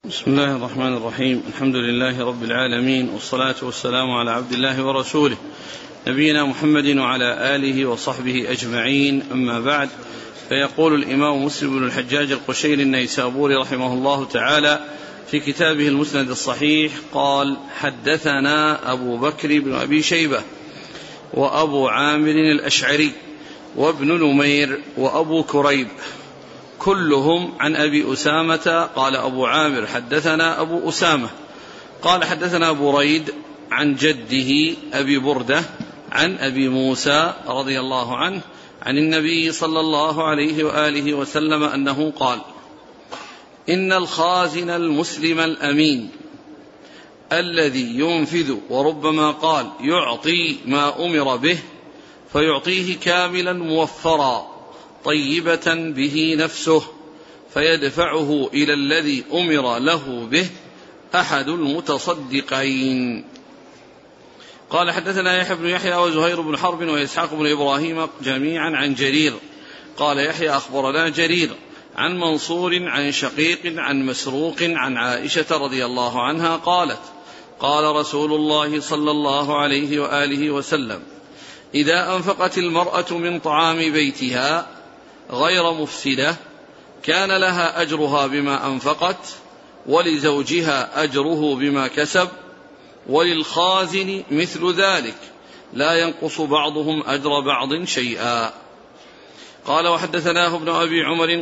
بسم الله الرحمن الرحيم. الحمد لله رب العالمين، والصلاة والسلام على عبد الله ورسوله نبينا محمد وعلى آله وصحبه أجمعين، أما بعد. فيقول الإمام مسلم بن الحجاج القشيري النيسابوري رحمه الله تعالى في كتابه المسند الصحيح قال: حدثنا أبو بكر بن أبي شيبة وأبو عامر الأشعري وابن نمير وأبو كريب كلهم عن أبي أسامة. قال أبو عامر: حدثنا أبو أسامة قال حدثنا بريد عن جده أبي بردة عن أبي موسى رضي الله عنه عن النبي صلى الله عليه وآله وسلم أنه قال: إن الخازن المسلم الأمين الذي ينفذ وربما قال يعطي ما أمر به فيعطيه كاملا موفرا طيبة به نفسه فيدفعه إلى الذي أمر له به أحد المتصدقين. قال: حدثنا يحيى بن يحيى وزهير بن حرب وإسحاق بن إبراهيم جميعا عن جرير. قال يحيى: أخبرنا جرير عن منصور عن شقيق عن مسروق عن عائشة رضي الله عنها قالت: قال رسول الله صلى الله عليه وآله وسلم: إذا أنفقت المرأة من طعام بيتها غير مفسدة كان لها أجرها بما أنفقت، ولزوجها أجره بما كسب، وللخازن مثل ذلك، لا ينقص بعضهم أجر بعض شيئا. قال: وحدثناه ابن أبي عمر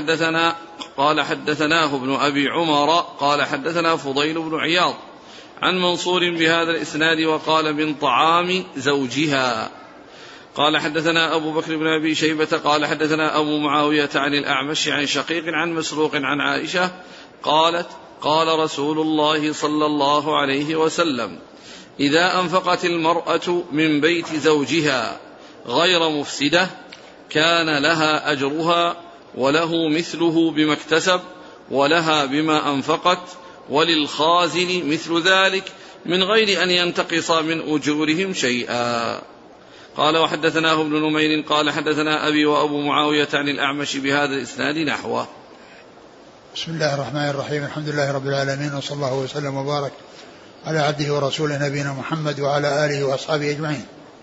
قال حدثناه ابن أبي عمر قال حدثنا فضيل بن عياض عن منصور بهذا الإسناد وقال: من طعام زوجها. قال: حدثنا أبو بكر بن أبي شيبة قال حدثنا أبو معاوية عن الأعمش عن شقيق عن مسروق عن عائشة قالت: قال رسول الله صلى الله عليه وسلم: إذا أنفقت المرأة من بيت زوجها غير مفسدة كان لها أجرها وله مثله بما اكتسب ولها بما أنفقت، وللخازن مثل ذلك من غير أن ينتقص من أجورهم شيئا. قال: وحدثناه ابن نمير قال حدثنا أبي وأبو معاوية عن الأعمش بهذا الإسناد نحوه. بسم الله الرحمن الرحيم. الحمد لله رب العالمين، وصلى الله وسلم وبارك على عبده ورسوله نبينا محمد وعلى آله وأصحابه أجمعين.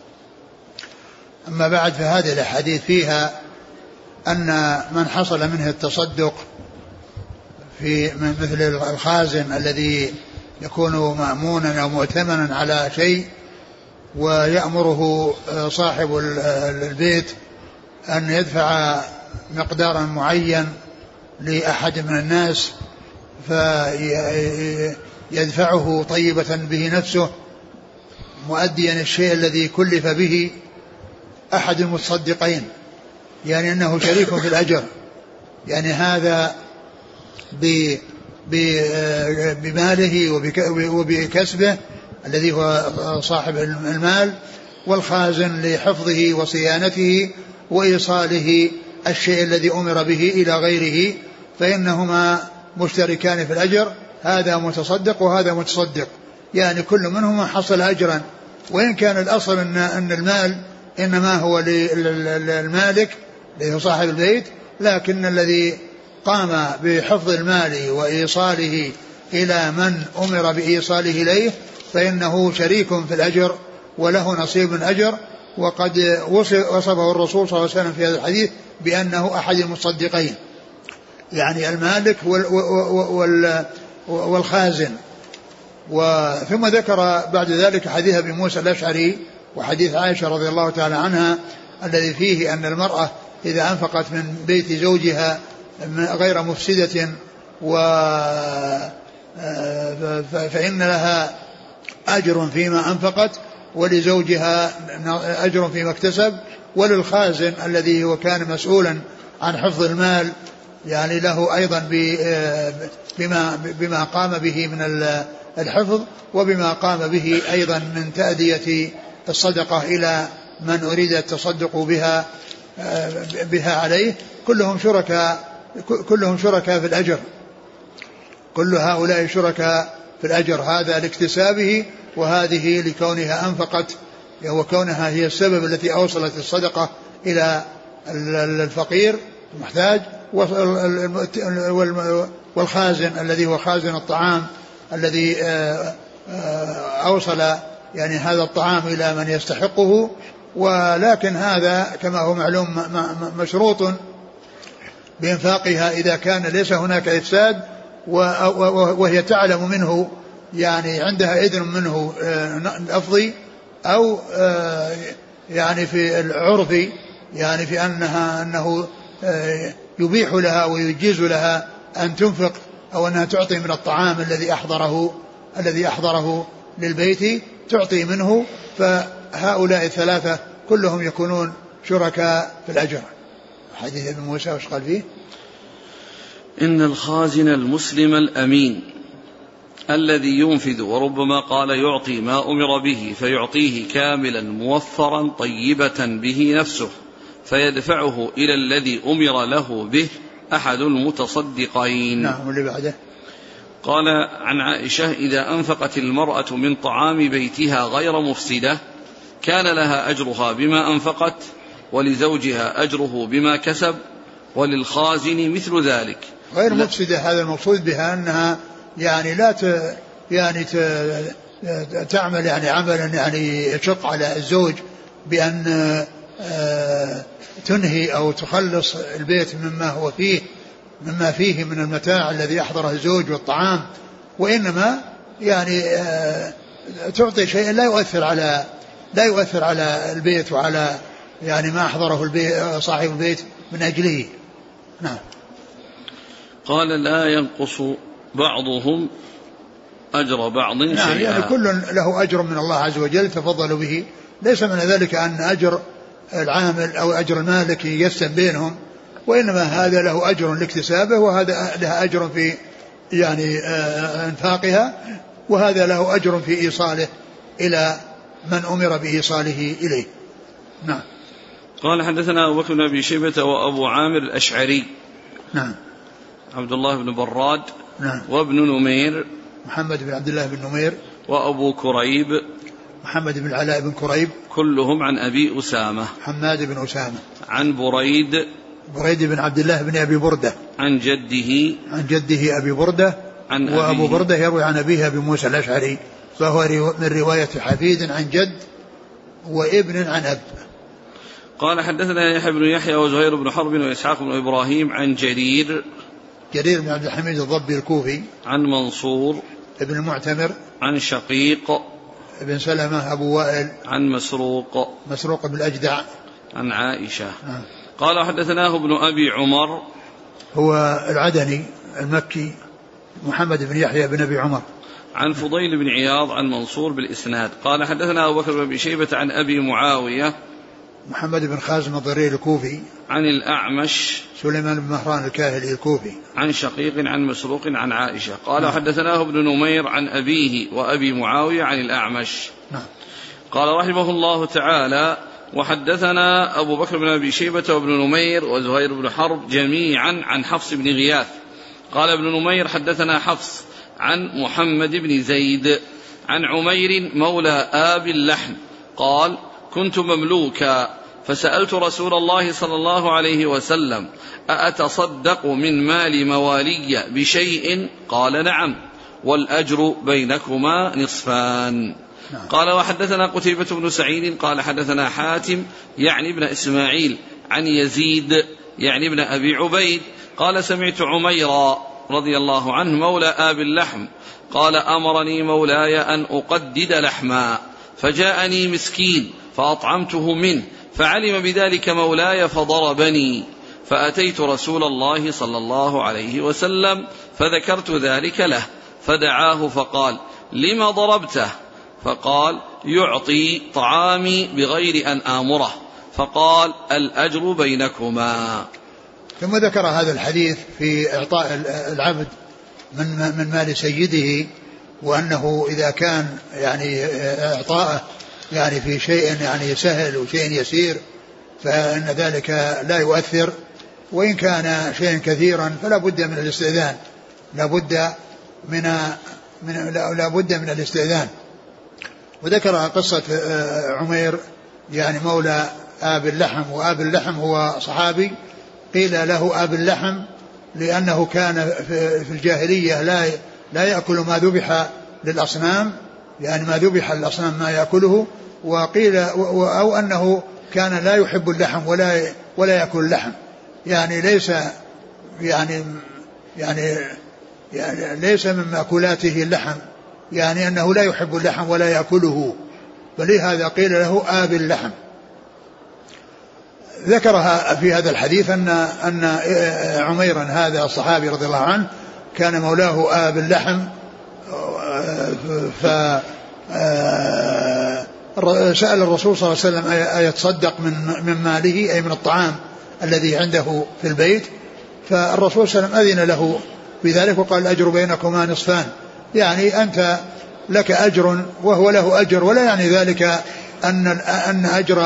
أما بعد، فهذه الأحاديث فيها أن من حصل منه التصدق في مثل الخازن الذي يكون مأمونا أو مؤتمنا على شيء ويأمره صاحب البيت أن يدفع مقدارا معين لأحد من الناس فيدفعه طيبة به نفسه مؤديا الشيء الذي كلف به أحد المتصدقين، يعني أنه شريك في الأجر، يعني هذا بماله وبكسبه الذي هو صاحب المال، والخازن لحفظه وصيانته وإيصاله الشيء الذي أمر به إلى غيره، فإنهما مشتركان في الأجر، هذا متصدق وهذا متصدق، يعني كل منهما حصل أجرا، وإن كان الأصل أن المال إنما هو للمالك الذي هو صاحب البيت، لكن الذي قام بحفظ المال وإيصاله إلى من أمر بإيصاله إليه فإنه شريك في الأجر وله نصيب من الأجر. وقد وصفه الرسول صلى الله عليه وسلم في هذا الحديث بأنه أحد المتصدقين، يعني المالك والخازن. ثم ذكر بعد ذلك حديث أبي موسى الأشعري وحديث عائشة رضي الله تعالى عنها الذي فيه أن المرأة إذا أنفقت من بيت زوجها غير مفسدة فإن لها أجر فيما أنفقت، ولزوجها أجر فيما اكتسب، وللخازن الذي هو كان مسؤولا عن حفظ المال يعني له أيضا بما قام به من الحفظ، وبما قام به أيضا من تأدية الصدقة إلى من أريد التصدق بها عليه. كلهم شركاء في الأجر، كل هؤلاء شركاء في الأجر، هذا لاكتسابه وهذه لكونها أنفقت وكونها هي السبب التي أوصلت الصدقة إلى الفقير المحتاج، والخازن الذي هو خازن الطعام الذي أوصل يعني هذا الطعام إلى من يستحقه. ولكن هذا كما هو معلوم مشروط بإنفاقها إذا كان ليس هناك إفساد وهي تعلم منه يعني عندها إذن منه الأفضي أو يعني في العرف يعني في أنه يبيح لها ويجيز لها أن تنفق أو أنها تعطي من الطعام الذي أحضره للبيت تعطي منه. فهؤلاء الثلاثة كلهم يكونون شركاء في الأجر. حديث ابن موسى وش قال فيه؟ إن الخازن المسلم الأمين الذي ينفذ وربما قال يعطي ما أمر به فيعطيه كاملا موفرا طيبة به نفسه فيدفعه إلى الذي أمر له به أحد المتصدقين. نعم. واللي بعده قال عن عائشة إذا أنفقت المرأة من طعام بيتها غير مفسدة كان لها أجرها بما أنفقت ولزوجها أجره بما كسب وللخازن مثل ذلك. غير مفسدة هذا المقصود بها أنها يعني لا تعمل يعني عملا يعني يشق على الزوج بأن تنهي أو تخلص البيت مما فيه من المتاع الذي أحضره الزوج والطعام، وإنما يعني تعطي شيئا لا يؤثر على البيت وعلى يعني ما أحضره صاحب البيت من أجله. نعم. قال لا ينقص بعضهم أجر بعض شيئا. نعم يعني كل له أجر من الله عز وجل تفضلوا به، ليس من ذلك أن أجر العامل أو أجر المالك يقسم بينهم، وإنما هذا له أجر لاكتسابه وهذا له أجر في يعني انفاقها وهذا له أجر في إيصاله إلى من أمر بإيصاله إليه. نعم. قال حدثنا أبو بكر بن أبي شيبة وأبو عامر الأشعري. نعم. عبد الله بن براد. نعم. وابن نمير محمد بن عبد الله بن نمير. وأبو كريب محمد بن العلاء بن كريب. كلهم عن أبي أسامة. حماد بن أسامة. عن بريد بن عبد الله بن أبي بردة عن جده أبي بردة. وأبو بردة يروي عن أبيه أبي موسى الأشعري، فهو من رواية حفيد عن جد وابن عن أب. قال حدثنا يحيى بن يحيى وزهير بن حرب وإسحاق بن إبراهيم عن جرير بن عبد الحميد الضبي الكوفي عن منصور ابن المعتمر عن شقيق ابن سلمة أبو وائل عن مسروق بن الأجدع عن عائشة. قال حدثناه ابن أبي عمر هو العدني المكي محمد بن يحيى بن أبي عمر عن فضيل بن عياض عن منصور بالإسناد. قال حدثنا أبو بكر بن أبي شيبة عن أبي معاوية محمد بن خازم الضرير الكوفي عن الأعمش سليمان بن مهران الكاهلي الكوفي عن شقيق عن مسروق عن عائشة. قال حدثناه ابن نمير عن أبيه وأبي معاوية عن الأعمش. قال رحمه الله تعالى وحدثنا أبو بكر بن أبي شيبة وابن نمير وزهير بن حرب جميعا عن حفص بن غياث. قال ابن نمير حدثنا حفص عن محمد بن زيد عن عمير مولى آب اللحم قال كنت مملوكا فسألت رسول الله صلى الله عليه وسلم أأتصدق من مال موالي بشيء؟ قال نعم والأجر بينكما نصفان. قال وحدثنا قتيبة بن سعيد قال حدثنا حاتم يعني ابن إسماعيل عن يزيد يعني ابن أبي عبيد قال سمعت عميرا رضي الله عنه مولى آب اللحم قال أمرني مولاي أن أقدد لحما فجاءني مسكين فأطعمته منه فعلم بذلك مولاي فضربني فأتيت رسول الله صلى الله عليه وسلم فذكرت ذلك له فدعاه فقال لما ضربته؟ فقال يعطي طعامي بغير أن آمره. فقال الأجر بينكما. ثم ذكر هذا الحديث في إعطاء العبد من مال سيده وأنه إذا كان يعني إعطاءه يعني في شيء يعني سهل وشيء يسير فإن ذلك لا يؤثر، وإن كان شيء كثيرا فلا بد من الاستئذان لا بد من الاستئذان. وذكر قصة عمير يعني مولى آب اللحم، وآب اللحم هو صحابي قيل له آب اللحم لأنه كان في الجاهلية لا يأكل ما ذبح للأصنام، يعني ما ذبح للأصنام ما يأكله. وقيل أو أنه كان لا يحب اللحم ولا يأكل اللحم، يعني ليس من مأكولاته اللحم، يعني أنه لا يحب اللحم ولا يأكله، فلهذا قيل له آب اللحم. ذكرها في هذا الحديث أن عميرا هذا الصحابي رضي الله عنه كان مولاه آب اللحم، فسأل الرسول صلى الله عليه وسلم أيتصدق من ماله، أي من الطعام الذي عنده في البيت، فالرسول صلى الله عليه وسلم أذن له بذلك وقال الأجر بينكما نصفان، يعني أنت لك أجر وهو له أجر، ولا يعني ذلك أن أجر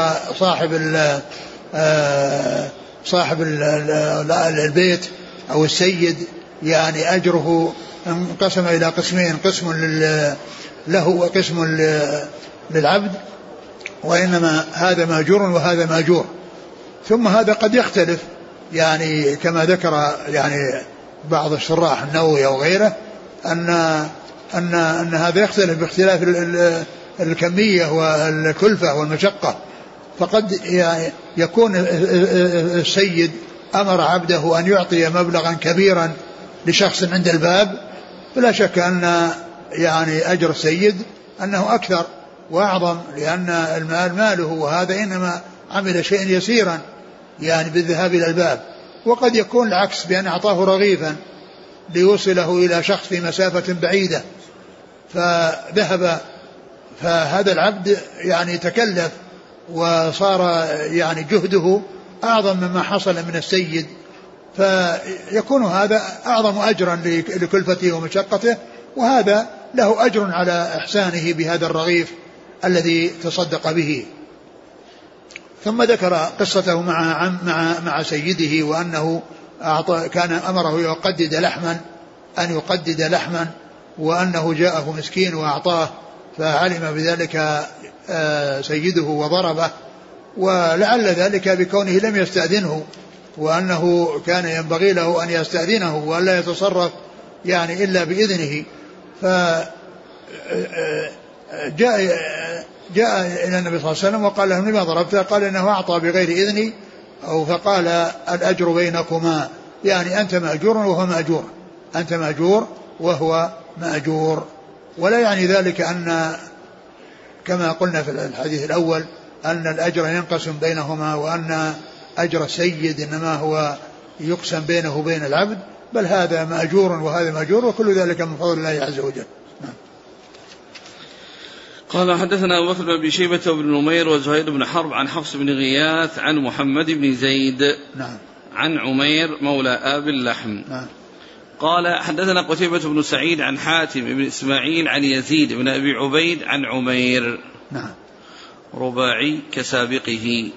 صاحب البيت أو السيد يعني أجره انقسم إلى قسمين، قسم له وقسم للعبد، وإنما هذا ماجور وهذا ماجور. ثم هذا قد يختلف، يعني كما ذكر يعني بعض الشراح النووي أو غيره أن هذا يختلف باختلاف الكمية والكلفة والمشقة، فقد يكون السيد أمر عبده أن يعطي مبلغا كبيرا لشخص عند الباب، فلا شك أن يعني أجر السيد أنه أكثر وأعظم، لأن المال ماله، وهذا إنما عمل شيئا يسيرا يعني بالذهاب إلى الباب. وقد يكون العكس، بأن أعطاه رغيفا ليوصله إلى شخص في مسافة بعيدة فذهب، فهذا العبد يعني تكلف وصار يعني جهده أعظم مما حصل من السيد، فيكون هذا أعظم أجرا لكلفته ومشقته، وهذا له أجر على إحسانه بهذا الرغيف الذي تصدق به. ثم ذكر قصته مع سيده، وأنه كان أمره أن يقدد لحما، وأنه جاءه مسكين وأعطاه، فعلم بذلك سيده وضربه، ولعل ذلك بكونه لم يستأذنه، وأنه كان ينبغي له أن يستأذنه وألا يتصرف يعني إلا بإذنه. فجاء إلى النبي صلى الله عليه وسلم وقال له لما ضربته؟ قال إنه أعطى بغير إذني، أو فقال الأجر بينكما، يعني أنت مأجور وهو مأجور، أنت مأجور وهو مأجور. ولا يعني ذلك أن كما قلنا في الحديث الأول أن الأجر ينقسم بينهما، وأن أجر السيد إنما هو يقسم بينه وبين العبد، بل هذا مأجور وهذا مأجور، وكل ذلك من فضل الله عز وجل. قال حدثنا أبو بكر بن أبي شيبة وابن نمير وزهير بن حرب عن حفص بن غياث عن محمد بن زيد عن عمير مولى آب اللحم. قال حدثنا قتيبة بن سعيد عن حاتم بن إسماعيل عن يزيد بن أبي عبيد عن عمير رباعي كسابقه.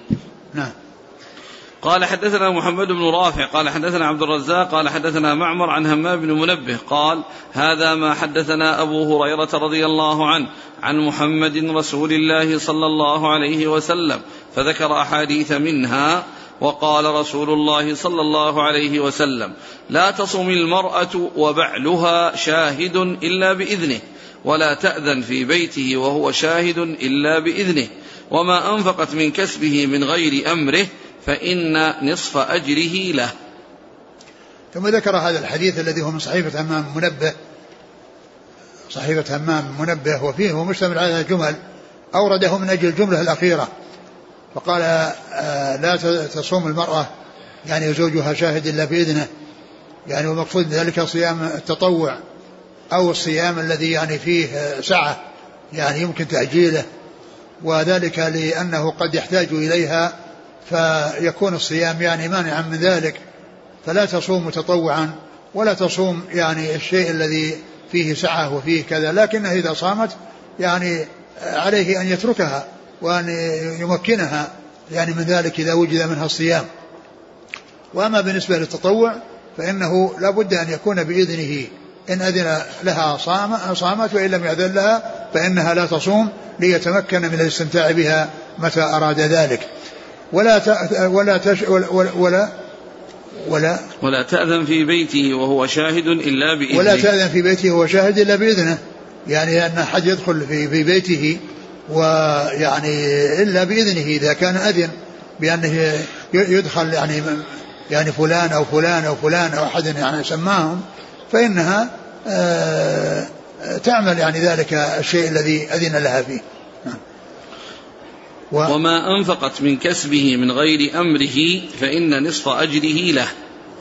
قال حدثنا محمد بن رافع قال حدثنا عبد الرزاق قال حدثنا معمر عن همام بن منبه قال هذا ما حدثنا أبو هريرة رضي الله عنه عن محمد رسول الله صلى الله عليه وسلم، فذكر أحاديث منها. وقال رسول الله صلى الله عليه وسلم لا تصم المرأة وبعلها شاهد إلا بإذنه، ولا تأذن في بيته وهو شاهد إلا بإذنه، وما أنفقت من كسبه من غير أمره فإن نصف أجره له. ثم ذكر هذا الحديث الذي هو من صحيفة همام منبه، صحيفة همام منبه، وفيه هو مشتمل على جمل أورده من أجل الجملة الأخيرة، فقال لا تصوم المرأة يعني زوجها شاهد إلا بإذنه، يعني ومقصود ذلك صيام التطوع أو الصيام الذي يعني فيه سعة يعني يمكن تأجيله، وذلك لأنه قد يحتاج إليها فيكون الصيام يعني مانعا من ذلك، فلا تصوم متطوعا ولا تصوم يعني الشيء الذي فيه سعة وفيه كذا، لكنه إذا صامت يعني عليه أن يتركها وأن يمكنها يعني من ذلك إذا وجد منها الصيام. وأما بالنسبة للتطوع فإنه لا بد أن يكون بإذنه، إن أذن لها صامت، وإن لم يأذن لها فإنها لا تصوم ليتمكن من الاستمتاع بها متى أراد ذلك. ولا تأذن في بيته وهو شاهد إلا بإذنه. ولا تأذن في بيته وهو شاهد إلا بإذنه، يعني أن أحد يدخل في بيته ويعني إلا بإذنه، إذا كان أذن بأنه يدخل يعني فلان أو فلان أو فلان أو أحد يعني سماهم، فإنها تعمل يعني ذلك الشيء الذي أذن لها فيه. وما أنفقت من كسبه من غير أمره فإن نصف أجره له.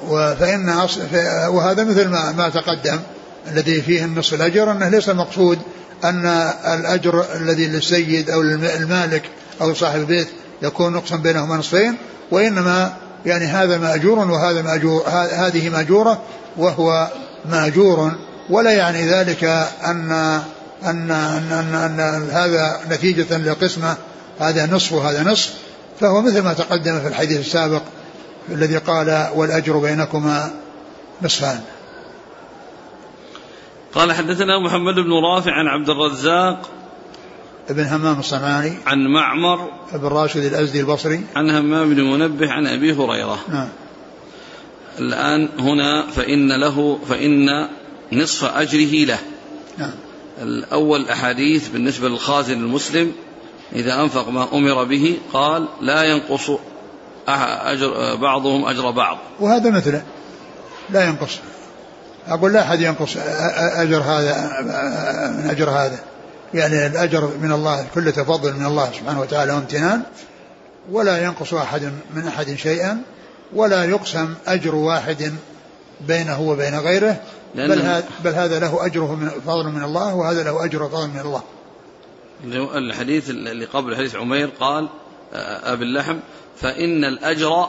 وهذا مثل ما تقدم الذي فيه النصف الأجر، أنه ليس المقصود أن الأجر الذي للسيد أو المالك أو صاحب البيت يكون نقسم بينهما نصفين، وإنما يعني هذا مأجور وهذا مأجور، هذه مأجورة وهو مأجور، ولا يعني ذلك أن هذا نتيجة للقسمة، هذا نصف وهذا نصف، فهو مثل ما تقدم في الحديث السابق الذي قال والأجر بينكما نصفان. قال حدثنا محمد بن رافع عن عبد الرزاق ابن همام الصنعاني عن معمر ابن راشد الأزدي البصري عن همام بن منبه عن أبي هريرة. نعم. الآن هنا فإن نصف أجره له. نعم. الأول أحاديث بالنسبة للخازن المسلم إذا أنفق ما أمر به قال لا ينقص أجر بعضهم أجر بعض، وهذا مثله لا ينقص، أقول لا أحد ينقص أجر هذا من أجر هذا، يعني الأجر من الله كل تفضل من الله سبحانه وتعالى وامتنان، ولا ينقص أحد من أحد شيئا، ولا يقسم أجر واحد بينه وبين غيره، بل هذا له أجره من فضل من الله، وهذا له أجر فضل من الله. الحديث اللي قبل حديث عمير قال أبي اللحم فإن الأجر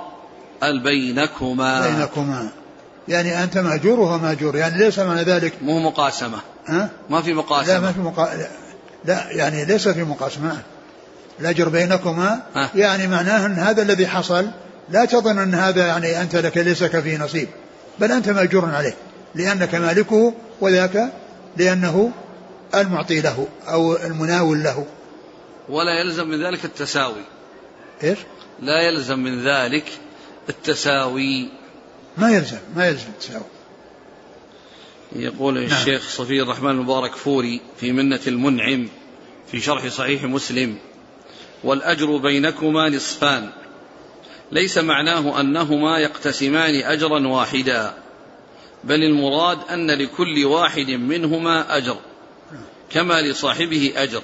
بينكما، يعني أنت مأجور وهو مأجور، يعني ليس معنى ذلك مو مقاسمة. ما في مقاسمة. لا ما في لا يعني ليس في مقاسمة. الأجر بينكما يعني معناه أن هذا الذي حصل لا تظن أن هذا يعني أنت لك ليس فيه نصيب، بل أنت مأجور عليه لأنك مالكه، وذاك لأنه المعطي له أو المناول له. ولا يلزم من ذلك التساوي. إيش؟ لا يلزم من ذلك التساوي. ما يلزم التساوي. يقول الشيخ صفي الرحمن المبارك فوري في منة المنعم في شرح صحيح مسلم: والأجر بينكما نصفان، ليس معناه أنهما يقتسمان أجرا واحدا، بل المراد أن لكل واحد منهما أجر كما لصاحبه أجر.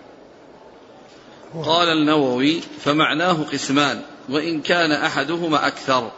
قال النووي: فمعناه قسمان، وإن كان أحدهما أكثر.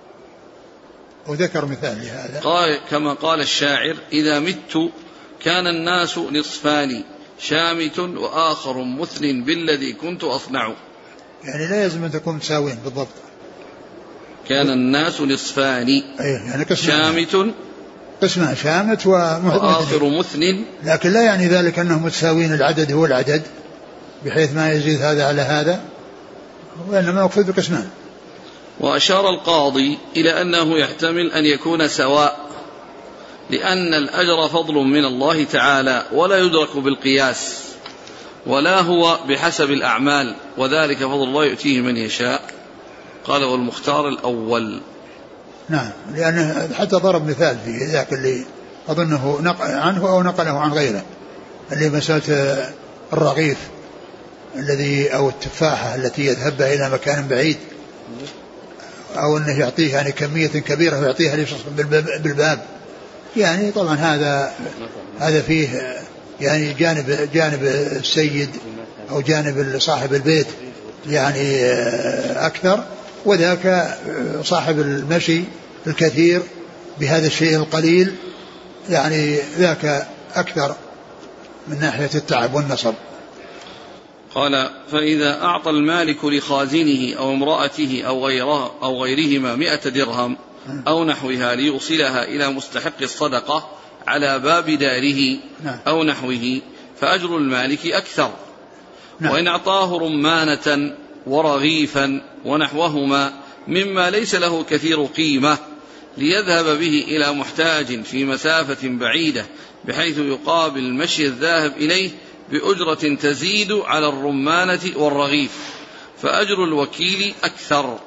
وذكر مثال لهذا قال كما قال الشاعر: إذا مت كان الناس نصفان، شامت وآخر مثل بالذي كنت أصنع. يعني لا يلزم أن تكون تساوين بالضبط. كان الناس نصفان، يعني شامت قسمان، شامت وآخر مثل، لكن لا يعني ذلك أنهم متساوين، العدد هو العدد بحيث ما يزيد هذا على هذا، وإنما يقصد بقسمان. وأشار القاضي إلى أنه يحتمل أن يكون سواء، لأن الأجر فضل من الله تعالى ولا يدرك بالقياس، ولا هو بحسب الأعمال، وذلك فضل الله يؤتيه من يشاء. قال: والمختار الأول. نعم، لأنه حتى ضرب مثال في ذاك اللي أظنه عنه أو نقله عن غيره، اللي مسألة الرغيف الذي أو التفاحة التي يذهب إلى مكان بعيد، أو أنه يعطيه يعني كمية كبيرة ويعطيها لشخص بالباب، يعني طبعا هذا فيه يعني جانب السيد أو جانب صاحب البيت يعني أكثر، وذاك صاحب المشي الكثير بهذا الشيء القليل يعني ذاك أكثر من ناحية التعب والنصب. قال: فإذا أعطى المالك لخازنه أو امرأته أو غيرهما 100 درهم أو نحوها ليوصلها إلى مستحق الصدقة على باب داره أو نحوه، فأجر المالك أكثر. وإن أعطاه رمانة ورغيفا ونحوهما مما ليس له كثير قيمة ليذهب به إلى محتاج في مسافة بعيدة بحيث يقابل المشي الذاهب إليه بأجرة تزيد على الرمانة والرغيف، فأجر الوكيل أكثر،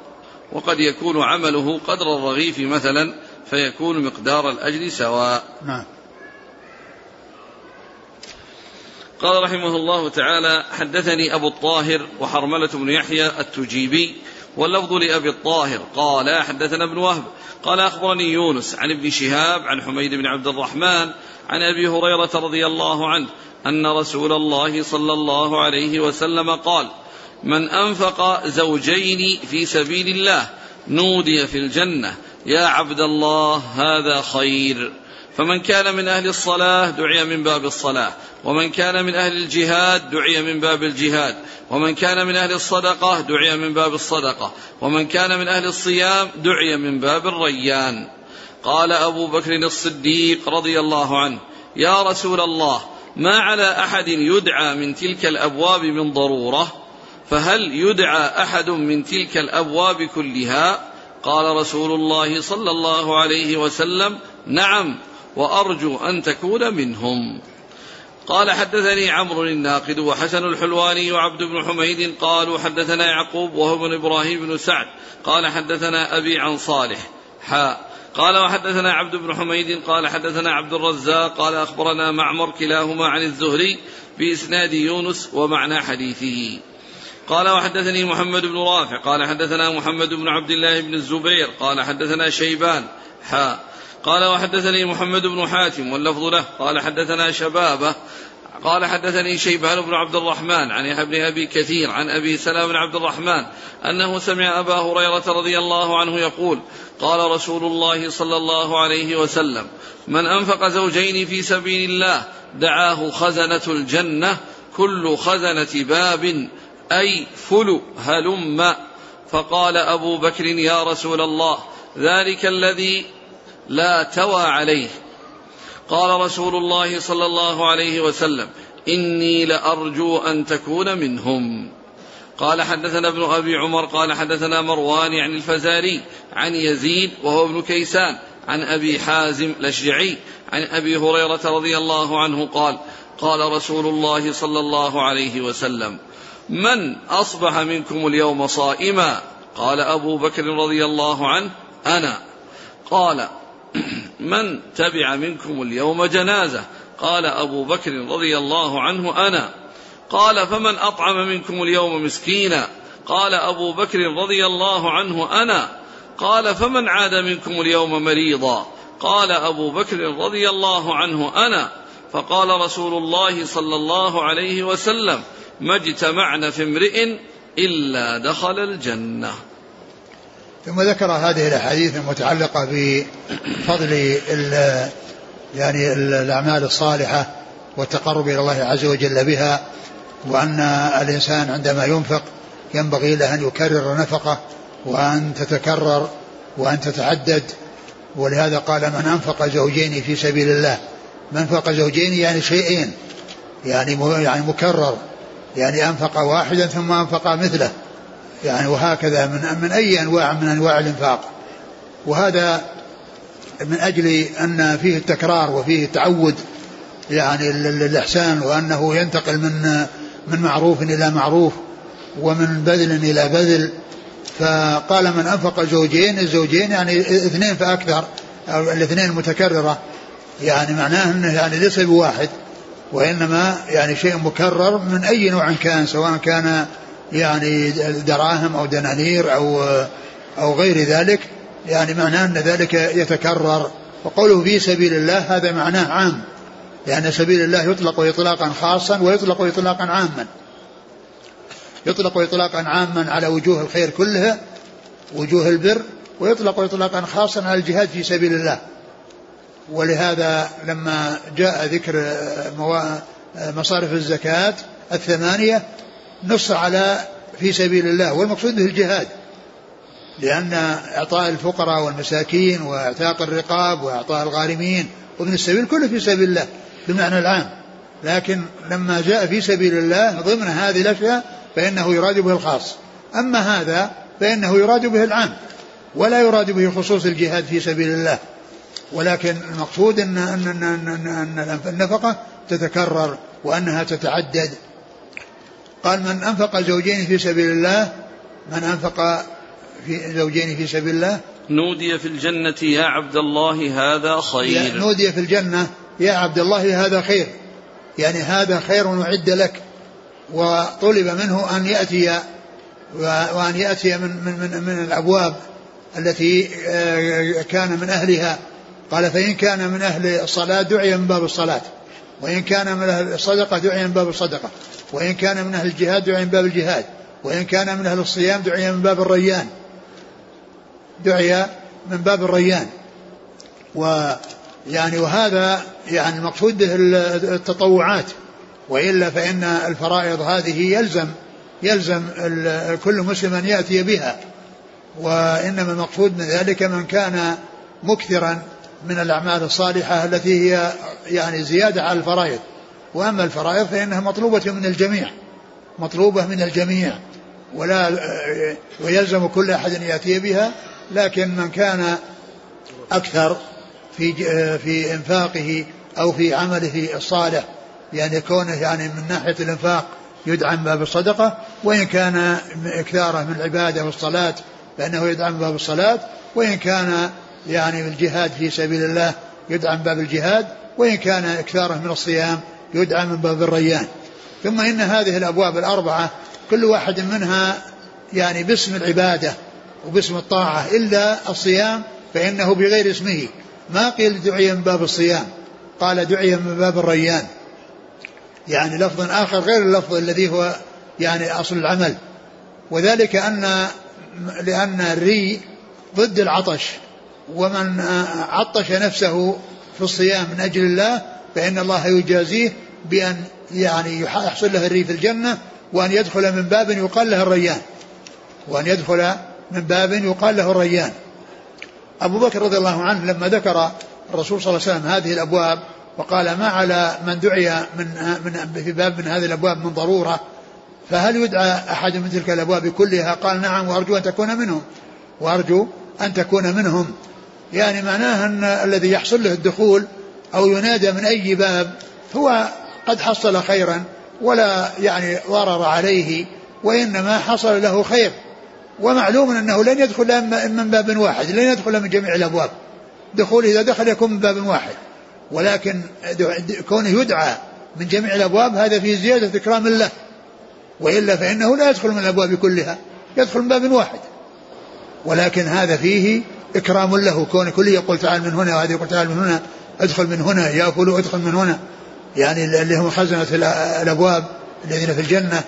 وقد يكون عمله قدر الرغيف مثلا فيكون مقدار الأجر سواء. نعم. قال رحمه الله تعالى: حدثني أبو الطاهر وحرملة بن يحيى التجيبي واللفظ لأبي الطاهر قال: حدثنا ابن وهب قال: أخبرني يونس عن ابن شهاب عن حميد بن عبد الرحمن عن أبي هريرة رضي الله عنه أن رسول الله صلى الله عليه وسلم قال: من أنفق زوجين في سبيل الله نودي في الجنة: يا عبد الله هذا خير. فمن كان من أهل الصلاة دعي من باب الصلاة، ومن كان من أهل الجهاد دعي من باب الجهاد، ومن كان من أهل الصدقة دعي من باب الصدقة، ومن كان من أهل الصيام دعي من باب الريان. قال أبو بكر الصديق رضي الله عنه: يا رسول الله، ما على أحد يدعى من تلك الأبواب من ضرورة؟ فهل يدعى أحد من تلك الأبواب كلها؟ قال رسول الله صلى الله عليه وسلم: نعم، وأرجو أن تكون منهم. قال: حدثني عمرو الناقد وحسن الحلواني وعبد بن حميد قالوا: حدثنا يعقوب وهو بن إبراهيم بن سعد قال: حدثنا أبي عن صالح قال: وحدثنا عبد بن حميد قال: حدثنا عبد الرزاق قال: أخبرنا معمر كلاهما عن الزهري بإسناد يونس ومعنى حديثه. قال: وحدثني محمد بن رافع قال: حدثنا محمد بن عبد الله بن الزبير قال: حدثنا شيبان قال: وحدثني محمد بن حاتم واللفظ له قال: حدثنا شبابه قال: حدثني شيبان بن عبد الرحمن عن يحيى بن أبي كثير عن أبي سلمة بن عبد الرحمن أنه سمع أبا هريرة رضي الله عنه يقول: قال رسول الله صلى الله عليه وسلم: من أنفق زوجين في سبيل الله دعاه خزنة الجنة كل خزنة باب أي فل هلم. فقال أبو بكر: يا رسول الله، ذلك الذي لا توى عليه. قال رسول الله صلى الله عليه وسلم: إني لأرجو أن تكون منهم. قال: حدثنا ابن أبي عمر قال: حدثنا مروان عن الفزاري عن يزيد وهو ابن كيسان عن أبي حازم الأشجعي عن أبي هريرة رضي الله عنه قال: قال رسول الله صلى الله عليه وسلم: من أصبح منكم اليوم صائما؟ قال أبو بكر رضي الله عنه: أنا. قال: من تبع منكم اليوم جنازة؟ قال أبو بكر رضي الله عنه: أنا. قال: فمن أطعم منكم اليوم مسكينا؟ قال أبو بكر رضي الله عنه: أنا. قال: فمن عاد منكم اليوم مريضا؟ قال أبو بكر رضي الله عنه: أنا. فقال رسول الله صلى الله عليه وسلم: ما اجتمعن في امرئ إلا دخل الجنة. ثم ذكر هذه الأحاديث المتعلقة بفضل يعني الأعمال الصالحة والتقرب إلى الله عز وجل بها، وأن الإنسان عندما ينفق ينبغي له أن يكرر نفقه وأن تتكرر وأن تتعدد. ولهذا قال: من أنفق زوجين في سبيل الله. من أنفق زوجين يعني شيئين، يعني مكرر، يعني أنفق واحدا ثم أنفق مثله، يعني وهكذا من أي أنواع من أنواع الإنفاق. وهذا من أجل أن فيه التكرار وفيه التعود يعني الإحسان، وأنه ينتقل من معروف إلى معروف ومن بذل إلى بذل. فقال: من أنفق زوجين، الزوجين يعني اثنين فأكثر، أو الاثنين متكررة، يعني معناه أنه يعني ليس بواحد، وإنما يعني شيء مكرر من أي نوع كان، سواء كان يعني دراهم أو دنانير أو غير ذلك، يعني معناه أن ذلك يتكرر. وقوله في سبيل الله هذا معناه عام، لأن سبيل الله يطلق إطلاقا خاصا ويطلق إطلاقا عاما. يطلق إطلاقا عاما على وجوه الخير كلها، وجوه البر، ويطلق إطلاقا خاصا على الجهاد في سبيل الله. ولهذا لما جاء ذكر مصارف الزكاة 8 نص على في سبيل الله، والمقصود به الجهاد، لأن إعطاء الفقراء والمساكين وإعتاق الرقاب وإعطاء الغارمين وابن السبيل كله في سبيل الله بمعنى العام. لكن لما جاء في سبيل الله ضمن هذه الأشياء فإنه يراد به الخاص، أما هذا فإنه يراد به العام، ولا يراد به خصوص الجهاد في سبيل الله. ولكن المقصود أن النفقة تتكرر وأنها تتعدد. قال: من أنفق زوجين في سبيل الله، من أنفق في زوجين في سبيل الله نودي في الجنة يا عبد الله هذا خير. نودي في الجنة يا عبد الله هذا خير، يعني هذا خير أعد لك، وطلب منه أن يأتي وأن يأتي من الأبواب التي كان من أهلها. قال فإن كان من أهل الصلاة دعي من باب الصلاة، وإن كان من أهل الصدقة دعي من باب الصدقة، وإن كان من أهل الجهاد دعي من باب الجهاد، وإن كان من أهل الصيام دعي من باب الريان، دعي من باب الريان. وهذا يعني المقصود به التطوعات، وإلا فإن الفرائض هذه يلزم كل مسلم أن يأتي بها، وإنما المقصود من ذلك من كان مكثرا من الأعمال الصالحة التي هي يعني زيادة على الفرائض. وأما الفرائض فإنها مطلوبة من الجميع ويلزم كل أحد أن يأتي بها. لكن من كان أكثر في إنفاقه أو في عمله الصالح، يعني كونه يعني من ناحية الإنفاق يدعم باب الصدقة، وإن كان إكثاره من العبادة والصلاة فإنه يدعم باب الصلاة، وإن كان يعني بالجهاد في سبيل الله يدعم باب الجهاد، وإن كان إكثاره من الصيام يدعم من باب الريان. ثم إن هذه الأبواب الأربعة كل واحد منها يعني باسم العبادة وباسم الطاعة، إلا الصيام فإنه بغير اسمه، ما قيل دعي من باب الصيام، قال دعي من باب الريان، يعني لفظ آخر غير اللفظ الذي هو يعني أصل العمل. وذلك لأن الري ضد العطش، ومن عطش نفسه في الصيام من أجل الله فإن الله يجازيه بأن يعني يحصل له الري في الجنة، وأن يدخل من باب يقال له الريان. أبو بكر رضي الله عنه لما ذكر الرسول صلى الله عليه وسلم هذه الأبواب وقال ما على من دعي في باب من هذه الأبواب من ضرورة، فهل يدعى أحد من تلك الأبواب كلها؟ قال نعم، وأرجو أن تكون منهم. يعني معناه أن الذي يحصل له الدخول أو ينادى من أي باب هو قد حصل خيرا ولا يعني ضرر عليه، وإنما حصل له خير. ومعلوم أنه لن يدخل من باب واحد، لن يدخل من جميع الأبواب، دخول إذا دخل يكون من باب واحد، ولكن كونه يدعى من جميع الأبواب هذا فيه زيادة إكرام له، وإلا فإنه لا يدخل من الأبواب كلها، يدخل من باب واحد، ولكن هذا فيه إكرام له، كون كل يقول تعال من هنا وهذا يقول تعال من هنا، ادخل من هنا، يا فلو ادخل من هنا، يعني اللي هم خزنة الأبواب الذين في الجنة.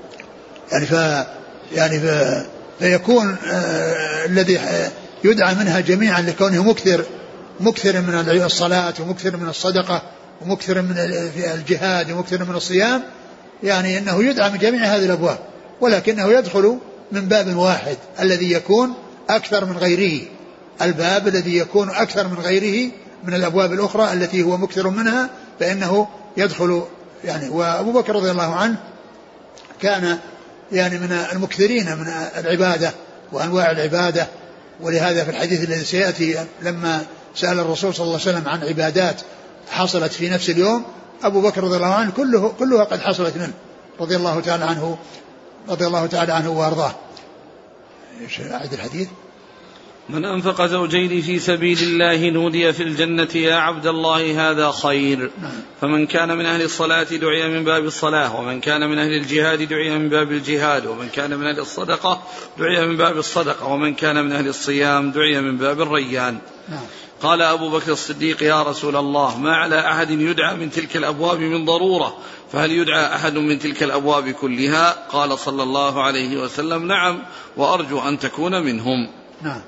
يعني فيكون الذي يدعى منها جميعا لكونه مكثر من الصلاة، ومكثر من الصدقة، ومكثر من الجهاد، ومكثر من الصيام، يعني أنه يدعى من جميع هذه الأبواب، ولكنه يدخل من باب واحد الذي يكون أكثر من غيره، الباب الذي يكون أكثر من غيره من الأبواب الأخرى التي هو مكثر منها فإنه يدخل يعني. وأبو بكر رضي الله عنه كان يعني من المكثرين من العبادة وأنواع العبادة، ولهذا في الحديث الذي سيأتي لما سأل الرسول صلى الله عليه وسلم عن عبادات حصلت في نفس اليوم، أبو بكر رضي الله عنه كلها قد حصلت منه رضي الله تعالى عنه وأرضاه. أعد الحديث. من أنفق زوجين في سبيل الله نودي في الجنة يا عبد الله هذا خير. فمن كان من أهل الصلاة دعي من باب الصلاة، ومن كان من أهل الجهاد دعي من باب الجهاد، ومن كان من أهل الصدقة دعي من باب الصدقة، ومن كان من أهل الصيام دعي من باب الريان. قال أبو بكر الصديق يا رسول الله ما على أحد يدعى من تلك الأبواب من ضرورة، فهل يدعى أحد من تلك الأبواب كلها؟ قال صلى الله عليه وسلم نعم، وأرجو أن تكون منهم. نعم.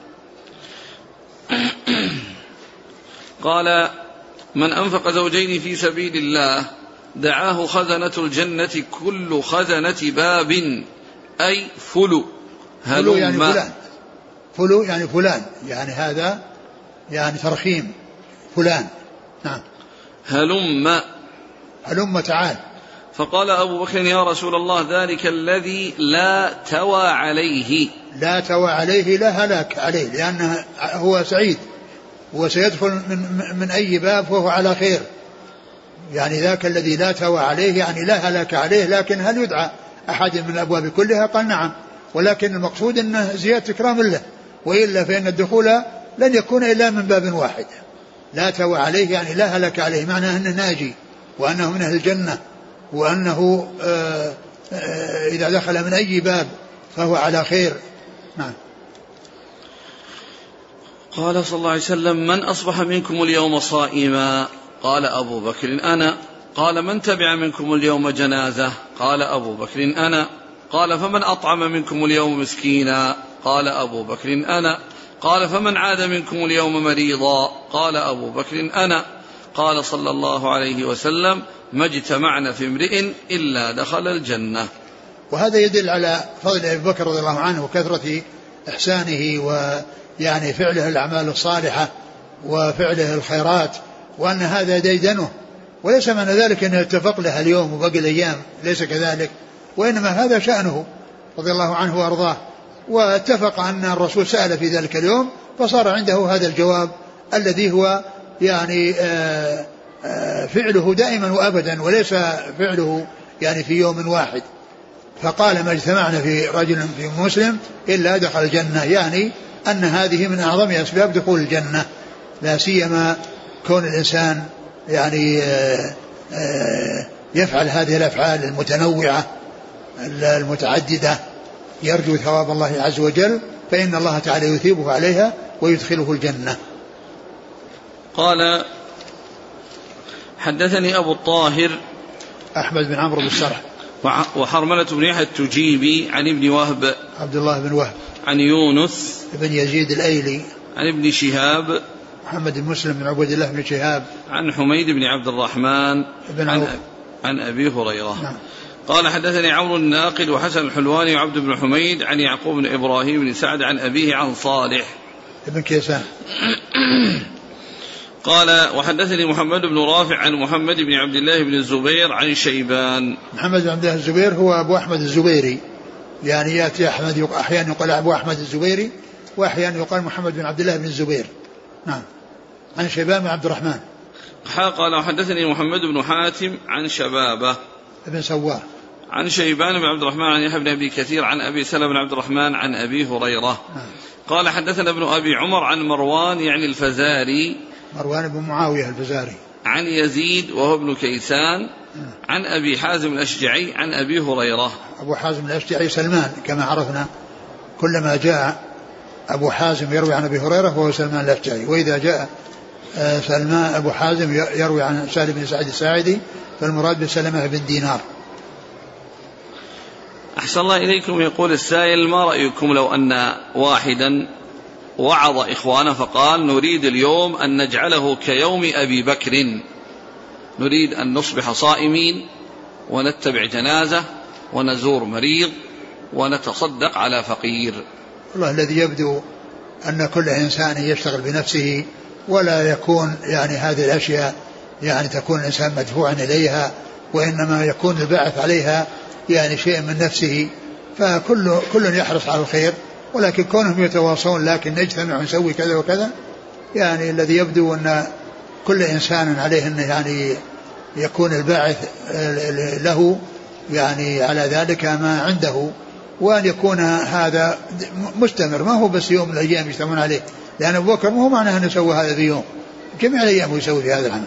قال من أنفق زوجين في سبيل الله دعاه خزنة الجنة كل خزنة باب، أي فلو يعني فلان، فلو يعني فلان، يعني هذا يعني ترخيم فلان. نعم. هلم تعال. فقال أبو بكر يا رسول الله ذلك الذي لا توى عليه. لا توى عليه لا هلاك عليه، لأنه هو سعيد وسيدخل من أي باب فهو على خير، يعني ذاك الذي لا توى عليه يعني لا هلاك عليه، لأنه هو سعيد وسيدخل من أي باب فهو على خير، يعني ذاك الذي لا توى عليه يعني لا هلاك عليه. لكن هل يدعى أحد من الأبواب كلها؟ قال نعم، ولكن المقصود أنه زيادة إكرام له، وإلا فإن الدخول لن يكون إلا من باب واحد، لا توى عليه يعني لا هلك عليه، معناه أنه ناجي وأنه من أهل الجنة، وأنه إذا دخل من أي باب فهو على خير. نعم. قال صلى الله عليه وسلم: من أصبح منكم اليوم صائما؟ قال أبو بكر: أنا. قال: من تبع منكم اليوم جنازة؟ قال أبو بكر: أنا. قال: فمن أطعم منكم اليوم مسكينا؟ قال أبو بكر: أنا. قال: فمن عاد منكم اليوم مريضا؟ قال أبو بكر: أنا. قال صلى الله عليه وسلم: ما اجتمعنا في امرئ إلا دخل الجنة. وهذا يدل على فضل أبي بكر رضي الله عنه وكثرة إحسانه ويعني فعله الأعمال الصالحة وفعله الخيرات، وأن هذا ديدنه، وليس معنى ذلك أنه اتفق له اليوم وبقي الأيام، ليس كذلك، وإنما هذا شأنه رضي الله عنه وأرضاه، واتفق أن الرسول سأل في ذلك اليوم فصار عنده هذا الجواب الذي هو يعني فعله دائما وأبدا، وليس فعله يعني في يوم واحد. فقال: ما اجتمعنا في رجل في مسلم إلا دخل الجنة، يعني أن هذه من أعظم أسباب دخول الجنة، لا سيما كون الإنسان يعني يفعل هذه الأفعال المتنوعة المتعددة يرجو ثواب الله عز وجل، فإن الله تعالى يثيبه عليها ويدخله الجنة. قال: حدثني أبو الطاهر أحمد بن عمرو بن السرح وحرملة بن يحيى التجيبي عن ابن وهب عبد الله بن وهب عن يونس بن يزيد الأيلي عن ابن شهاب محمد بن مسلم بن عبد الله بن شهاب عن حميد بن عبد الرحمن عن أبي هريرة. نعم. قال: حدثني عمرو الناقد وحسن الحلواني وعبد بن حميد عن يعقوب بن إبراهيم بن سعد عن أبيه عن صالح ابن كيسان قال: وحدثني محمد بن رافع عن محمد بن عبد الله بن الزبير عن شيبان. محمد بن عبد الله الزبير هو أبو أحمد الزبيري، يعني يأتي أحمد أحيانا يقال أبو أحمد الزبيري وأحيانا يقال محمد بن عبد الله بن الزبير. نعم. عن شيبان بن عبد الرحمن. قال: وحدثني محمد بن حاتم عن شبابه ابن سوار عن شيبان بن عبد الرحمن عن يحيى بن أبي كثير عن أبي سلمة بن عبد الرحمن عن أبي هريرة. قال: حدثنا ابن أبي عمر عن مروان يعني الفزاري مروان بن معاوية الفزاري عن يزيد وهو ابن كيسان عن أبي حازم الأشجعي عن أبي هريرة. أبو حازم الأشجعي سلمان كما عرفنا، كلما جاء أبو حازم يروي عن أبي هريرة فهو سلمان الأشجعي، وإذا جاء سلمان أبو حازم يروي عن سالم بن سعد الساعدي فالمراد بسلمة بن دينار. أحسن الله إليكم. يقول السائل: ما رأيكم لو أن واحدا وعظ إخوانه فقال: نريد اليوم أن نجعله كيوم أبي بكر، نريد أن نصبح صائمين ونتبع جنازة ونزور مريض ونتصدق على فقير. والله الذي يبدو أن كل إنسان يشتغل بنفسه، ولا يكون يعني هذه الأشياء يعني تكون الإنسان مدفوعا إليها، وإنما يكون الباعث عليها يعني شيء من نفسه، فكل يحرص على الخير، ولكن كونهم يتواصون لكن نجتمع ونسوي كذا وكذا، يعني الذي يبدو أن كل إنسان عليه أن يعني يكون الباعث له يعني على ذلك ما عنده، وأن يكون هذا مستمر، ما هو بس يوم من الأيام يجتمعون عليه، لأن أبو بكر ما هو معناه أن يسوي هذا في يوم، جميع الأيام يسوي في هذا العمل.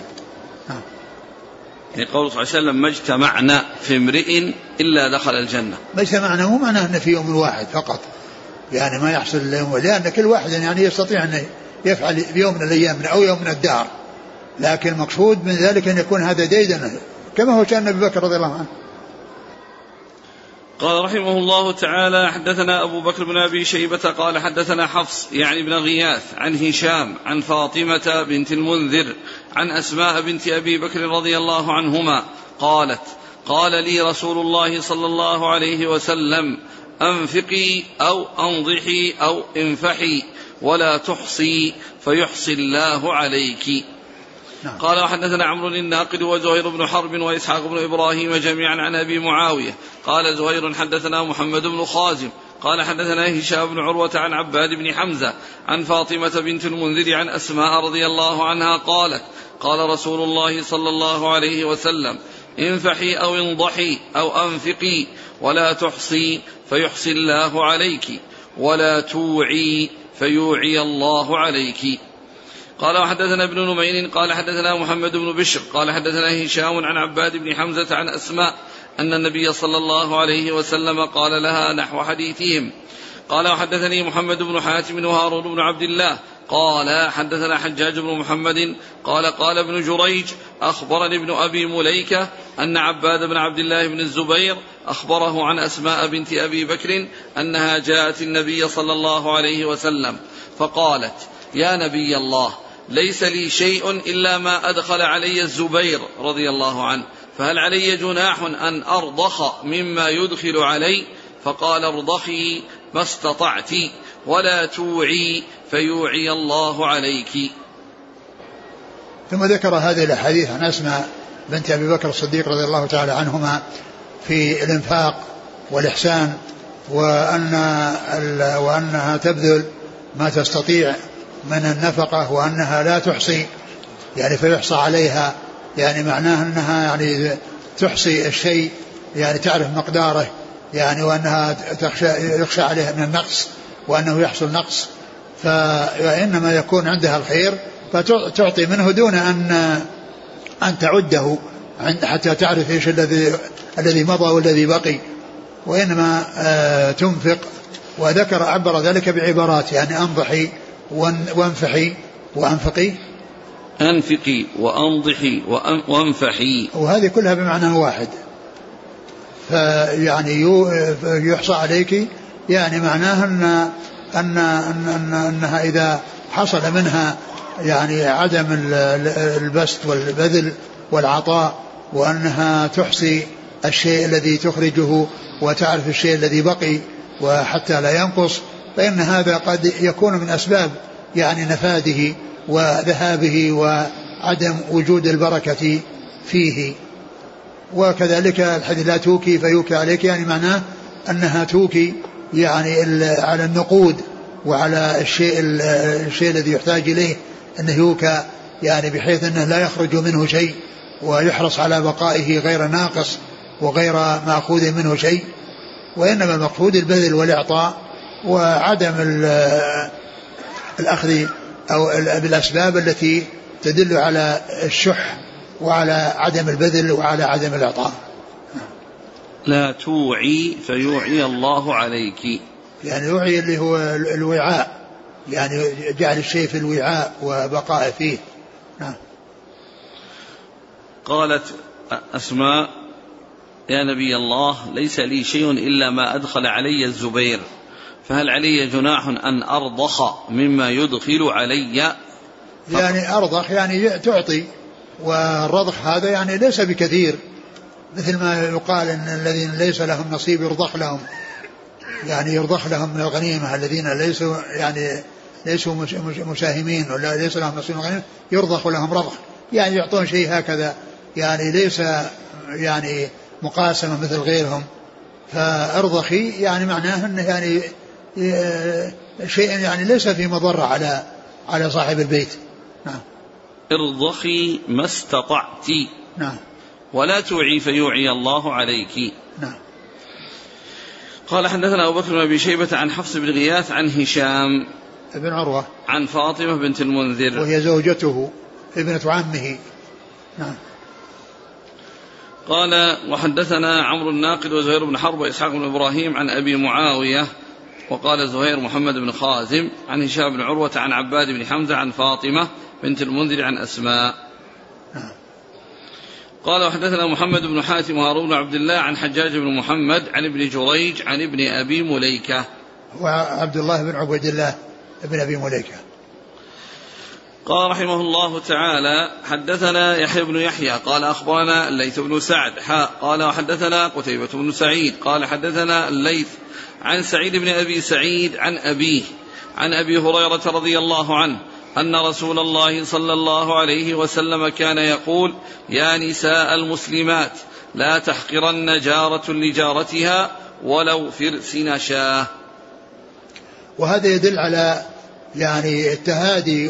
يعني قول صلى الله عليه وسلم: ما اجتمعنا في امرئ إلا دخل الجنة. ما اجتمعنا مو معناه أن في يوم واحد فقط، يعني ما يحصل اليوم، لأن كل واحد يعني يستطيع أن يفعل في يوم من الأيام أو يوم من الدهر، لكن المقصود من ذلك أن يكون هذا ديدنا كما هو شأن أبي بكر رضي الله عنه. قال رحمه الله تعالى: حدثنا أبو بكر بن أبي شيبة قال: حدثنا حفص يعني بن غياث عن هشام عن فاطمة بنت المنذر عن أسماء بنت أبي بكر رضي الله عنهما قالت: قال لي رسول الله صلى الله عليه وسلم: أنفقي أو أنضحي أو انفحي ولا تحصي فيحصي الله عليك. قال: وحدثنا عمرو الناقد وزهير بن حرب وإسحاق بن إبراهيم جميعا عن أبي معاوية. قال زهير: حدثنا محمد بن خازم قال: حدثنا هشام بن عروة عن عباد بن حمزة عن فاطمة بنت المنذر عن أسماء رضي الله عنها قالت: قال رسول الله صلى الله عليه وسلم: انفحي أو انضحي أو أنفقي ولا تحصي فيحصي الله عليك، ولا توعي فيوعي الله عليك. قال وحدثنا ابن نمير قال حدثنا محمد بن بشر قال حدثنا هشام عن عباد بن حمزة عن أسماء أن النبي صلى الله عليه وسلم قال لها نحو حديثهم. قال وحدثني محمد بن حاتم وهارون بن عبد الله قال حدثنا حجاج بن محمد قال قال ابن جريج أخبرني ابن أبي مليكة أن عباد بن عبد الله بن الزبير أخبره عن أسماء بنت أبي بكر أنها جاءت النبي صلى الله عليه وسلم فقالت يا نبي الله ليس لي شيء إلا ما أدخل علي الزبير رضي الله عنه، فهل علي جناح أن أرضخ مما يدخل علي؟ فقال ارضخي ما استطعت ولا توعي فيوعي الله عليك. ثم ذكر هذه الأحاديث عن أسماء بنت أبي بكر الصديق رضي الله تعالى عنهما في الإنفاق والإحسان، وأنها تبذل ما تستطيع من النفقة، وأنها لا تحصي يعني فيحصى عليها، يعني معناه أنها يعني تحصي الشيء يعني تعرف مقداره، يعني وأنها يخشى عليها من النقص وأنه يحصل نقص، فإنما يكون عندها الخير فتعطي منه دون أن تعده حتى تعرف إيش الذي مضى والذي بقي، وإنما تنفق. وذكر عبر ذلك بعبارات يعني أنضحي وانفحي وأنفقي، أنفقي وأنضحي وأنفحي، وهذه كلها بمعنى واحد. فيعني يحصى عليك يعني معناها أنها إذا حصل منها يعني عدم البسط والبذل والعطاء، وأنها تحصي الشيء الذي تخرجه وتعرف الشيء الذي بقي وحتى لا ينقص، فإن هذا قد يكون من أسباب يعني نفاده وذهابه وعدم وجود البركة فيه. وكذلك الحديث لا توكي فيوكي عليك، يعني معناه أنها توكي يعني على النقود وعلى الشيء الذي يحتاج إليه أنه يوكى، يعني بحيث أنه لا يخرج منه شيء ويحرص على بقائه غير ناقص وغير مأخوذ منه شيء، وإنما المقصود البذل والإعطاء وعدم الأخذ أو بالأسباب التي تدل على الشح وعلى عدم البذل وعلى عدم الإعطاء. لا توعي فيوعي الله عليك، يعني يوعي اللي هو الوعاء، يعني جعل الشيء في الوعاء وبقاء فيه. نعم. قالت أسماء يا نبي الله ليس لي شيء إلا ما أدخل علي الزبير، فهل علي جناح أن أرضخ مما يدخل علي؟ يعني أرضخ يعني تعطي، والرضخ هذا يعني ليس بكثير، مثل ما يقال أن الذين ليس لهم نصيب يرضخ لهم، يعني يرضخ لهم من الغنيمة، الذين ليسوا مساهمين ولا ليس لهم نصيب من الغنيمة يرضخ لهم رضخ، يعني يعطون شيء هكذا، يعني ليس يعني مقاسمة مثل غيرهم. فأرضخي يعني معناه أنه يعني شيء يعني ليس في مضرة على صاحب البيت. نعم. ارضخي ما استطعت. نعم. ولا توعي فيوعي الله عليك. نعم. قال حدثنا أبو بكر بن أبي شيبة عن حفص بن غياث عن هشام ابن عروة عن فاطمة بنت المنذر وهي زوجته ابنة عمه. نعم. قال وحدثنا عمرو الناقد وزهير بن حرب وإسحاق بن إبراهيم عن أبي معاوية، وقال زهير محمد بن خازم عن هشام بن عروة عن عباد بن حمزة عن فاطمة بنت المنذر عن أسماء. قال وحدثنا محمد بن حاتم وهارون بن عبد الله عن حجاج بن محمد عن ابن جريج عن ابن أبي مليكة وعبد الله بن عبيد الله ابن أبي مليكة. قال رحمه الله تعالى حدثنا يحيى بن يحيى قال أخبرنا الليث بن سعد قال وحدثنا قتيبة بن سعيد قال حدثنا الليث عن سعيد بن أبي سعيد عن أبيه عن أبي هريرة رضي الله عنه أن رسول الله صلى الله عليه وسلم كان يقول يا نساء المسلمات لا تحقرن جارة لجارتها ولو فرس نشاه. وهذا يدل على يعني التهادي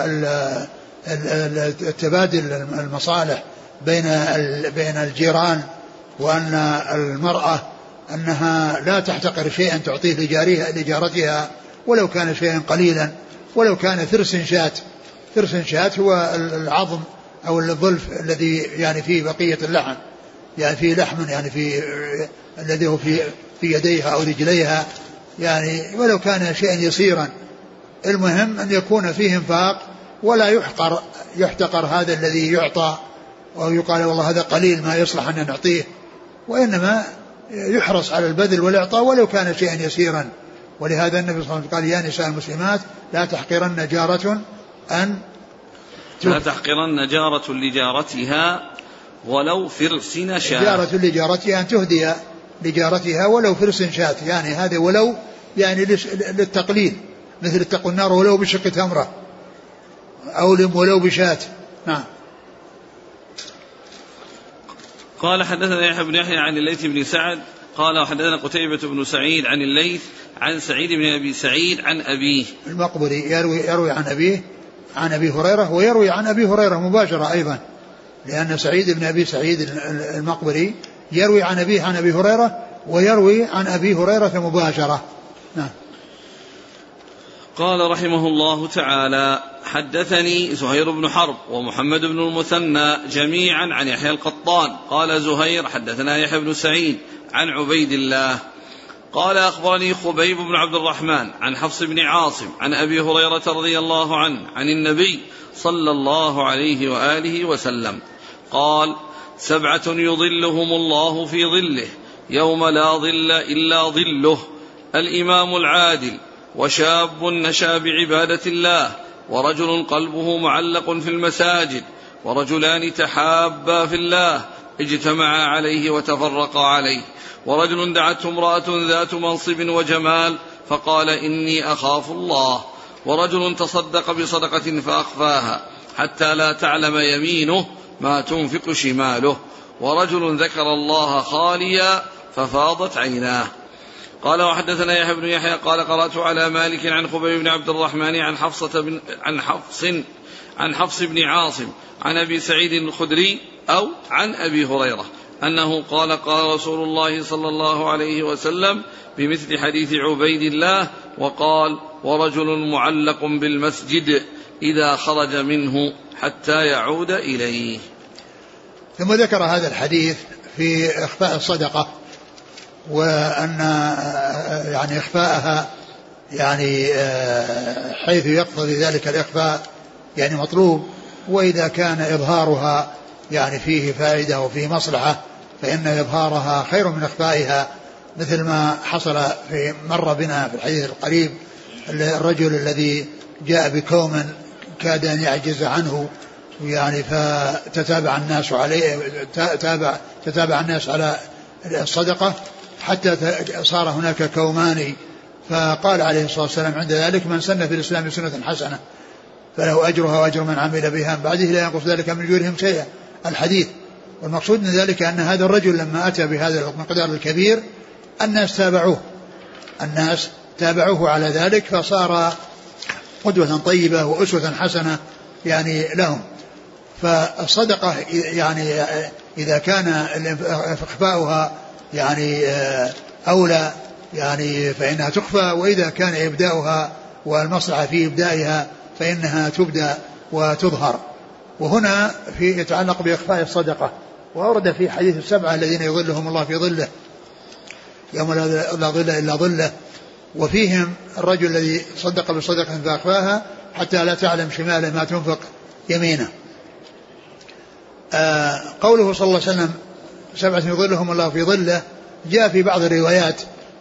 والتبادل المصالح بين الجيران، وأن المرأة أنها لا تحتقر شيئا تعطيه لجارتها ولو كان شيئا قليلا، ولو كان فرس شاة هو العظم أو الظلف الذي يعني فيه بقية اللحم، يعني فيه لحم يعني في الذي هو في يديها أو رجليها، يعني ولو كان شيئا يسيرا. المهم أن يكون فيه انفاق ولا يحتقر هذا الذي يعطى ويقال والله هذا قليل ما يصلح أن نعطيه، وإنما يحرص على البذل والإعطاء ولو كان شيئا يسيرا. ولهذا النبي صلى الله عليه وسلم قال يا نساء المسلمات لا تحقرن جارة لجارتها ولو فرس شاة. جارة لجارتها أن تهدي لجارتها ولو فرس شاة، يعني هذا ولو يعني للتقليل، مثل اتقوا النار ولو بشق تمرة أو ولو بشاة. نعم. قال حدثنا يحيى بن يحيى عن الليث بن سعد قال وحدثنا قتيبة بن سعيد عن الليث عن سعيد بن أبي سعيد عن أبيه. المقبري يروي عن أبيه عن أبي هريرة، ويروي عن أبي هريرة مباشرة أيضا، لأن سعيد بن أبي سعيد المقبري يروي عن أبيه عن أبي هريرة ويروي عن أبي هريرة مباشرة. نعم. قال رحمه الله تعالى حدثني زهير بن حرب ومحمد بن المثنى جميعا عن يحيى القطان قال زهير حدثنا يحيى بن سعيد عن عبيد الله قال أخبرني خبيب بن عبد الرحمن عن حفص بن عاصم عن أبي هريرة رضي الله عنه عن النبي صلى الله عليه وآله وسلم قال 7 يظلهم الله في ظله يوم لا ظل إلا ظله الإمام العادل وشاب نشا بعبادة الله ورجل قلبه معلق في المساجد ورجلان تحابا في الله اجتمعا عليه وتفرقا عليه ورجل دعته امرأة ذات منصب وجمال فقال إني أخاف الله ورجل تصدق بصدقة فأخفاها حتى لا تعلم يمينه ما تنفق شماله ورجل ذكر الله خاليا ففاضت عيناه. قال وحدثنا يحيى بن يحيى قال قرأت على مالك عن خبيب بن عبد الرحمن عن حفص بن عاصم عن أبي سعيد الخدري أو عن أبي هريرة أنه قال قال رسول الله صلى الله عليه وسلم بمثل حديث عبيد الله وقال ورجل معلق بالمسجد إذا خرج منه حتى يعود إليه. ثم ذكر هذا الحديث في إخفاء الصدقة، وأن يعني إخفاءها يعني حيث يقتضي ذلك الإخفاء يعني مطلوب، وإذا كان إظهارها يعني فيه فائدة وفيه مصلحة فإن إظهارها خير من إخفائها، مثل ما حصل في مر بنا في الحديث القريب الرجل الذي جاء بكوم كاد أن يعجز عنه يعني فتتابع الناس عليه تتابع الناس على الصدقة حتى صار هناك كومان، فقال عليه الصلاة والسلام عند ذلك من سن في الإسلام سنة حسنة فله أجرها وأجر من عمل بها من بعده لا ينقص ذلك من أجورهم شيئا الحديث. والمقصود من ذلك أن هذا الرجل لما أتى بهذا المقدار الكبير الناس تابعوه على ذلك، فصار قدوة طيبة وأسوة حسنة يعني لهم. فالصدقة يعني إذا كان إخفاؤها يعني أولى يعني فإنها تخفى، وإذا كان إبداؤها والمصلحة في إبدائها فإنها تبدأ وتظهر. وهنا يتعلق بإخفاء الصدقة، وأورد في حديث 7 الذين يظلهم الله في ظله يوم لا ظل إلا ظله، وفيهم الرجل الذي صدق بصدقة فأخفاها حتى لا تعلم شماله ما تنفق يمينه. قوله صلى الله عليه وسلم 7 يظلهم الله في ظله جاء في بعض الروايات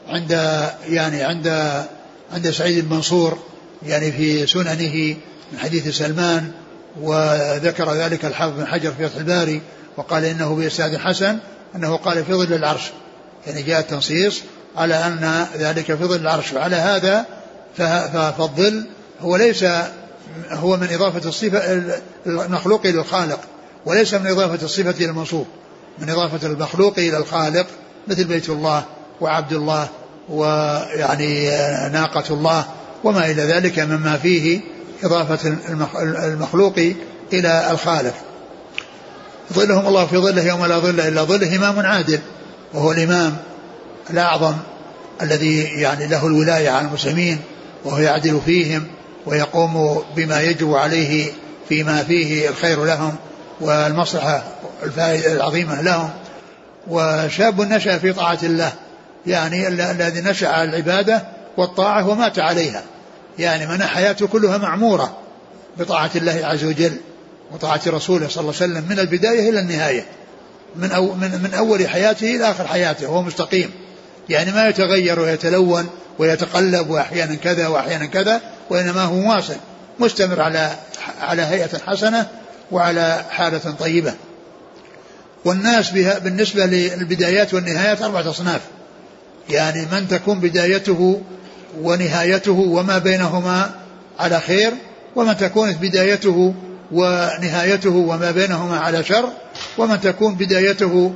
عند سعيد بن منصور يعني في سننه من حديث سلمان، وذكر ذلك الحافظ بن حجر في فتح الباري وقال إنه بإسناد حسن أنه قال في ظل العرش، يعني جاء التنصيص على أن ذلك في ظل العرش. وعلى هذا فالظل هو ليس هو من إضافة الصفة المخلوق إلى الخالق، وليس من إضافة الصفة إلى الموصوف، من إضافة المخلوق إلى الخالق، مثل بيت الله وعبد الله ويعني ناقة الله وما إلى ذلك مما فيه إضافة المخلوق إلى الخالق. ظلهم الله في ظله يوم لا ظل إلا ظله إمام عادل، وهو الإمام الأعظم الذي يعني له الولاية على المسلمين، وهو يعدل فيهم ويقوم بما يجب عليه فيما فيه الخير لهم والمصلحة العظيمة لهم. وشاب نشأ في طاعة الله، يعني الذي نشأ على العبادة والطاعة ومات عليها، يعني من حياته كلها معمورة بطاعة الله عز وجل وطاعة رسوله صلى الله عليه وسلم من البداية إلى النهاية، من أول حياته إلى آخر حياته هو مستقيم، يعني ما يتغير ويتلون ويتقلب وأحيانا كذا وأحيانا كذا، وإنما هو واصل مستمر على هيئة حسنة وعلى حالة طيبة. والناس بالنسبة للبدايات والنهايات 4 أصناف، يعني من تكون بدايته ونهايته وما بينهما على خير، ومن تكون بدايته ونهايته وما بينهما على شر، ومن تكون بدايته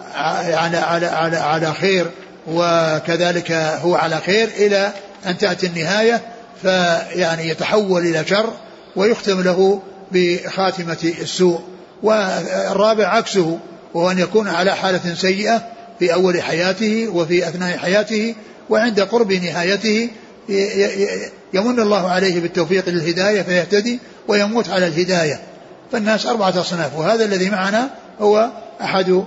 على خير وكذلك هو على خير إلى أن تأتي النهاية فيعني يتحول إلى شر ويختم له بخاتمة السوء. والرابع عكسه، وهو أن يكون على حالة سيئة في أول حياته وفي أثناء حياته، وعند قرب نهايته يمن الله عليه بالتوفيق للهداية فيهتدي ويموت على الهداية. فالناس 4 أصناف، وهذا الذي معنا هو أحد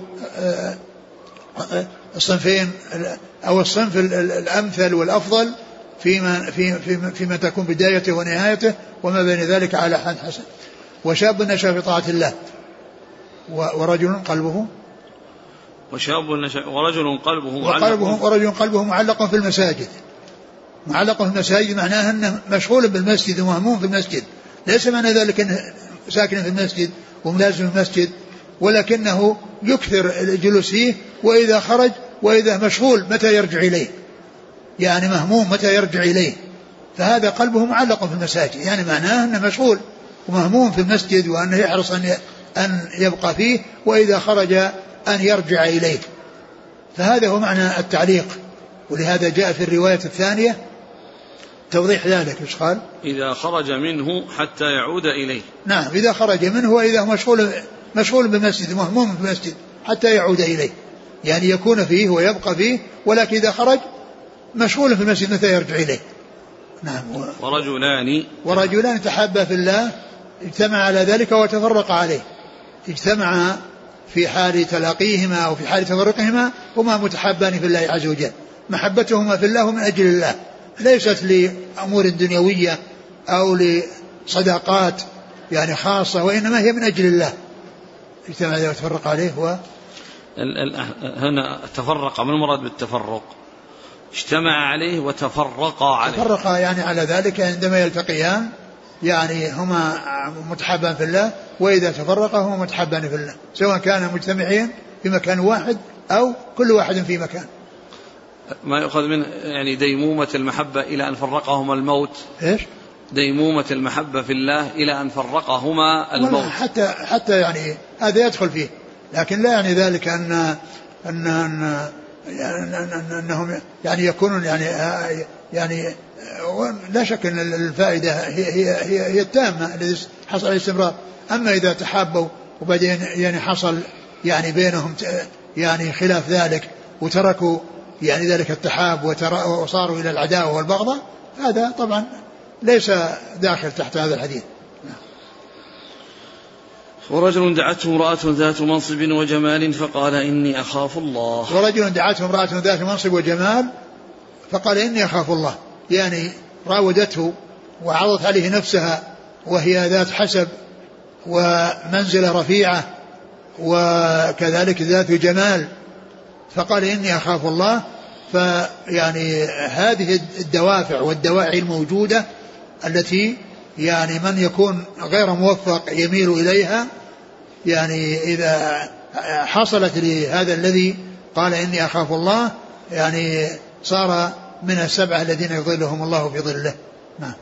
الصنفين أو الصنف الأمثل والأفضل فيما تكون بدايته ونهايته وما بين ذلك على حد حسن. وشاب نشأ في طاعة الله ورجل قلبه ورجل قلبه معلق في المساجد. معلق في المساجد معناه أنه مشغول بالمسجد ومهموم في المسجد، ليس معنى ذلك أنه ساكن في المسجد وملازم في المسجد، ولكنه يكثر الجلوس فيه، وإذا خرج وإذا مشغول متى يرجع إليه، يعني مهموم متى يرجع إليه، فهذا قلبه معلق في المساجد، يعني معناه أنه مشغول ومهموم في المسجد وأنه يحرص أن يبقى فيه، وإذا خرج أن يرجع إليه. فهذا هو معنى التعليق. ولهذا جاء في الرواية الثانية توضيح ذلك، ايش قال؟ إذا خرج منه حتى يعود إليه. نعم، إذا خرج منه وإذا مشغول بالمسجد مهموم في المسجد حتى يعود إليه، يعني يكون فيه ويبقى فيه، ولكن إذا خرج مشغول في المسجد متى يرجع إليه. نعم. ورجلان تحابا في الله اجتمع على ذلك وتفرق عليه. اجتمع في حال تلاقيهما أو في حال تفرقهما هما متحابان في الله عز وجل، محبتهما في الله من أجل الله، ليست لأمور دنيوية أو لصداقات يعني خاصة، وإنما هي من أجل الله. اجتمع عليه وتفرق عليه. هنا تفرق، من المراد بالتفرق؟ اجتمع عليه وتفرق عليه. تفرق يعني على ذلك عندما يلتقيان، يعني هما متحابان في الله، وإذا تفرقا هما متحابان في الله، سواء كانوا مجتمعين في مكان واحد أو كل واحد في مكان. ما يؤخذ من يعني ديمومة المحبة إلى أن فرقهما الموت؟ إيش؟ ديمومة المحبة في الله إلى أن فرقهما الموت. حتى يعني هذا يدخل فيه، لكن لا يعني ذلك أنهم يعني يكونون يعني لا شك أن الفائدة هي التامة التي حصل على الاستمرار. أما إذا تحابوا وبعدين يعني حصل يعني بينهم يعني خلاف ذلك وتركوا يعني ذلك التحاب وصاروا إلى العداوة والبغضاء، هذا طبعا ليس داخل تحت هذا الحديث. ورجل دعته امرأة ذات منصب وجمال فقال إني أخاف الله. ورجل دعته امرأة ذات منصب وجمال فقال إني أخاف الله، يعني راودته وعرضت عليه نفسها وهي ذات حسب ومنزلة رفيعة وكذلك ذات جمال، فقال إني أخاف الله. فيعني هذه الدوافع والدواعي الموجودة التي يعني من يكون غير موفق يميل إليها، يعني إذا حصلت لهذا الذي قال إني أخاف الله يعني صار من 7 الذين يظلهم الله في ظله. نعم.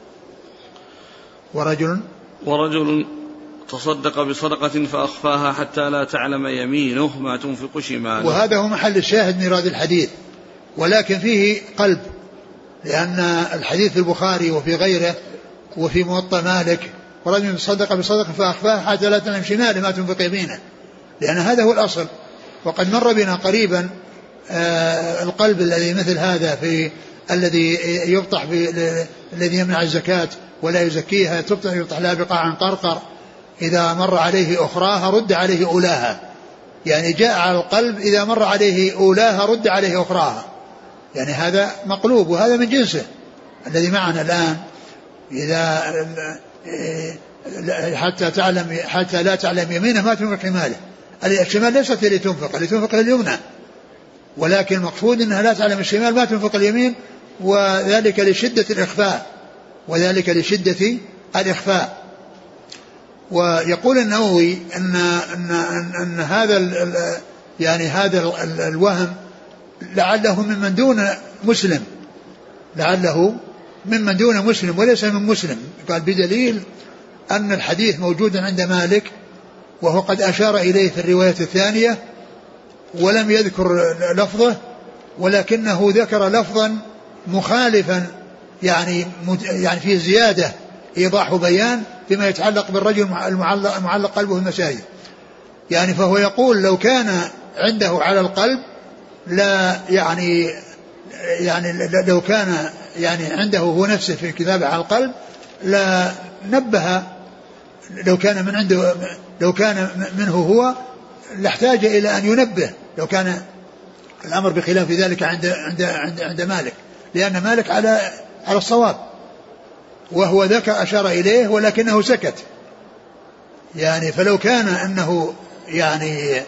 ورجل تصدق بصدقة فأخفاها حتى لا تعلم يمينه ما تنفق شماله. وهذا هو محل الشاهد من إيراد الحديث، ولكن فيه قلب، لأن الحديث في البخاري وفي غيره وفي موطأ مالك ورجل تصدق بصدقة فأخفاها حتى لا تعلم شماله ما تنفق يمينه، لأن هذا هو الأصل. وقد مر بنا قريبا القلب الذي مثل هذا في الذي يبطح الذي يمنع الزكاة ولا يزكيها يبطح لها بقاع قرقر، إذا مر عليه أخراها رد عليه أولاها، يعني جاء على القلب إذا مر عليه أولاها رد عليه أخراها، يعني هذا مقلوب، وهذا من جنسه الذي معنا الآن. إذا حتى لا تعلم يمينه ما تنفق شماله. الشمال ليست لتنفق، لتنفق اليمنى، ولكن المقصود أنها لا تعلم الشمال ما تنفق اليمين، وذلك لشدة الإخفاء. ويقول النووي أن هذا الوهم لعله ممن دون مسلم وليس من مسلم، قال بدليل أن الحديث موجود عند مالك وهو قد أشار إليه في الرواية الثانية ولم يذكر لفظه، ولكنه ذكر لفظا مخالفا يعني في زيادة إيضاح بيان فيما يتعلق بالرجل المعلق قلبه في المساجد. يعني فهو يقول لو كان عنده على القلب لا يعني لو كان يعني عنده هو نفسه في كتابه على القلب لا نبه، لو كان منه هو لاحتاج إلى أن ينبه، لو كان الأمر بخلاف ذلك عند مالك، لأن مالك على الصواب، وهو ذكر أشار إليه ولكنه سكت. يعني فلو كان أنه يعني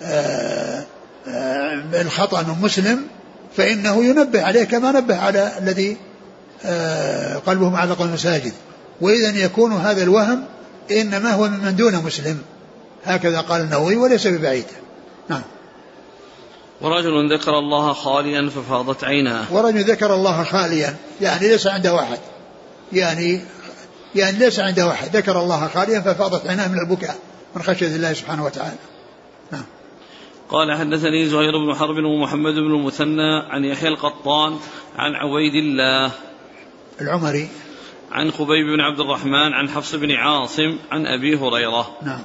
الخطأ من مسلم فإنه ينبه عليه كما نبه على الذي قلبه معلق المساجد، وإذن يكون هذا الوهم إنما هو من دون مسلم، هكذا قال النووي وليس ببعيد. نعم. ورجل ذكر الله خاليا ففاضت عيناه. ورجل ذكر الله خاليا يعني ليس عنده واحد، يعني ليس عنده واحد، ذكر الله خاليا ففاضت عيناه من البكاء من خشية الله سبحانه وتعالى. نعم. قال حدثني زهير بن حرب ومحمد بن المثنى عن يحيى القطان عن عبيد الله العمري عن خبيب بن عبد الرحمن عن حفص بن عاصم عن أبي هريرة. نعم.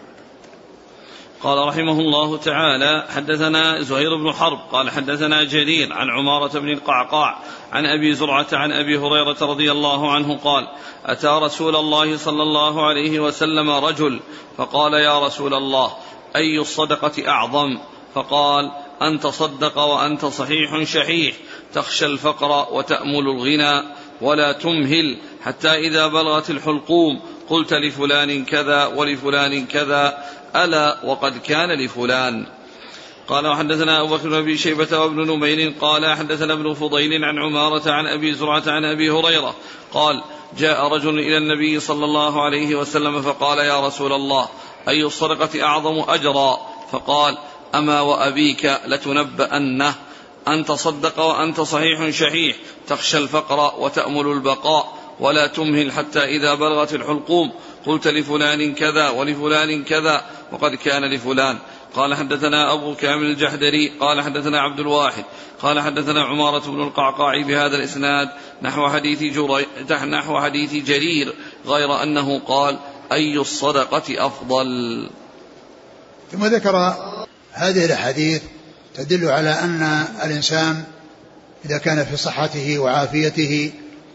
قال رحمه الله تعالى حدثنا زهير بن حرب قال حدثنا جرير عن عمارة بن القعقاع عن أبي زرعة عن أبي هريرة رضي الله عنه قال أتى رسول الله صلى الله عليه وسلم رجل فقال يا رسول الله أي الصدقة أعظم؟ فقال أن تصدق وأنت صحيح شحيح تخشى الفقر وتأمل الغنى ولا تمهل حتى إذا بلغت الحلقوم قلت لفلان كذا ولفلان كذا ألا وقد كان لفلان. قال وحدثنا أبو بكر بن أبي شيبة وابن نمير قال حدثنا ابن فضيل عن عمارة عن أبي زرعة عن أبي هريرة قال جاء رجل إلى النبي صلى الله عليه وسلم فقال يا رسول الله أي الصدقة أعظم أجرا؟ فقال أما وأبيك لتنبأنه أن تصدق وأنت صحيح شحيح تخشى الفقر وتأمل البقاء ولا تمهل حتى إذا بلغت الحلقوم قلت لفلان كذا ولفلان كذا وقد كان لفلان. قال حدثنا أبو كامل الجحدري قال حدثنا عبد الواحد قال حدثنا عمارة بن القعقاع بهذا الإسناد نحو حديث جرير غير أنه قال أي الصدقة أفضل. ثم ذكر هذه الحديث تدل على أن الإنسان إذا كان في صحته وعافيته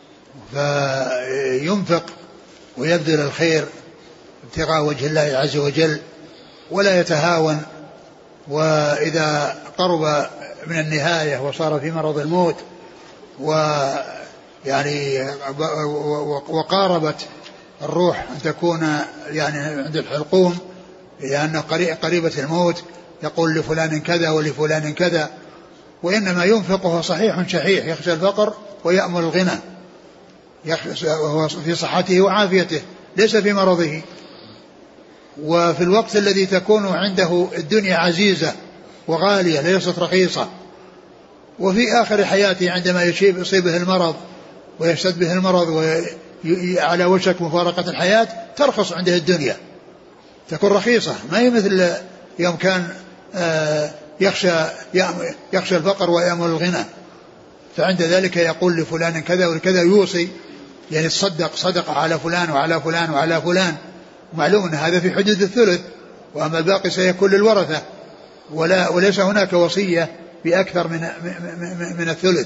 فينفق ويبذل الخير ابتغاء وجه الله عز وجل ولا يتهاون، وإذا قرب من النهاية وصار في مرض الموت ويعني وقاربت الروح أن تكون يعني عند الحلقوم لأنه قريبة الموت يقول لفلان كذا ولفلان كذا، وإنما ينفقه صحيح شحيح يخشى الفقر ويأمل الغنى، وهو في صحته وعافيته ليس في مرضه، وفي الوقت الذي تكون عنده الدنيا عزيزة وغالية ليست رخيصة، وفي آخر حياته عندما يصيبه المرض ويشتد به المرض وعلى وشك مفارقة الحياة ترخص عنده الدنيا تكون رخيصة، ما هي مثل يوم كان يخشى الفقر ويأمل الغنى. فعند ذلك يقول لفلان كذا ولكذا يوصي، يعني صدق على فلان وعلى فلان وعلى فلان، معلوم أن هذا في حدود الثلث، وأما الباقي سيكون للورثة، وليس هناك وصية بأكثر من الثلث.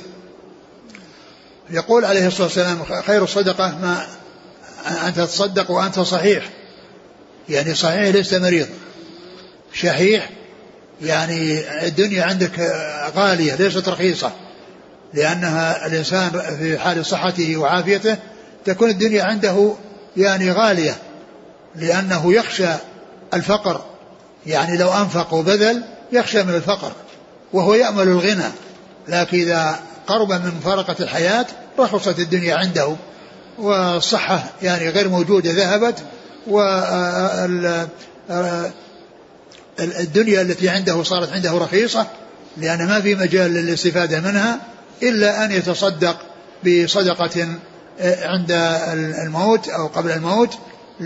يقول عليه الصلاة والسلام خير الصدقة ما أن تتصدق وأنت صحيح، يعني صحيح ليس مريض، شحيح يعني الدنيا عندك غالية ليست رخيصة، لأنها الإنسان في حال صحته وعافيته تكون الدنيا عنده يعني غالية، لأنه يخشى الفقر، يعني لو أنفق وبذل يخشى من الفقر وهو يأمل الغنى، لكن إذا قرب من مفارقة الحياة رخصت الدنيا عنده والصحة يعني غير موجودة ذهبت، والدنيا التي عنده صارت عنده رخيصة، لأن ما في مجال للاستفادة منها إلا أن يتصدق بصدقة عند الموت أو قبل الموت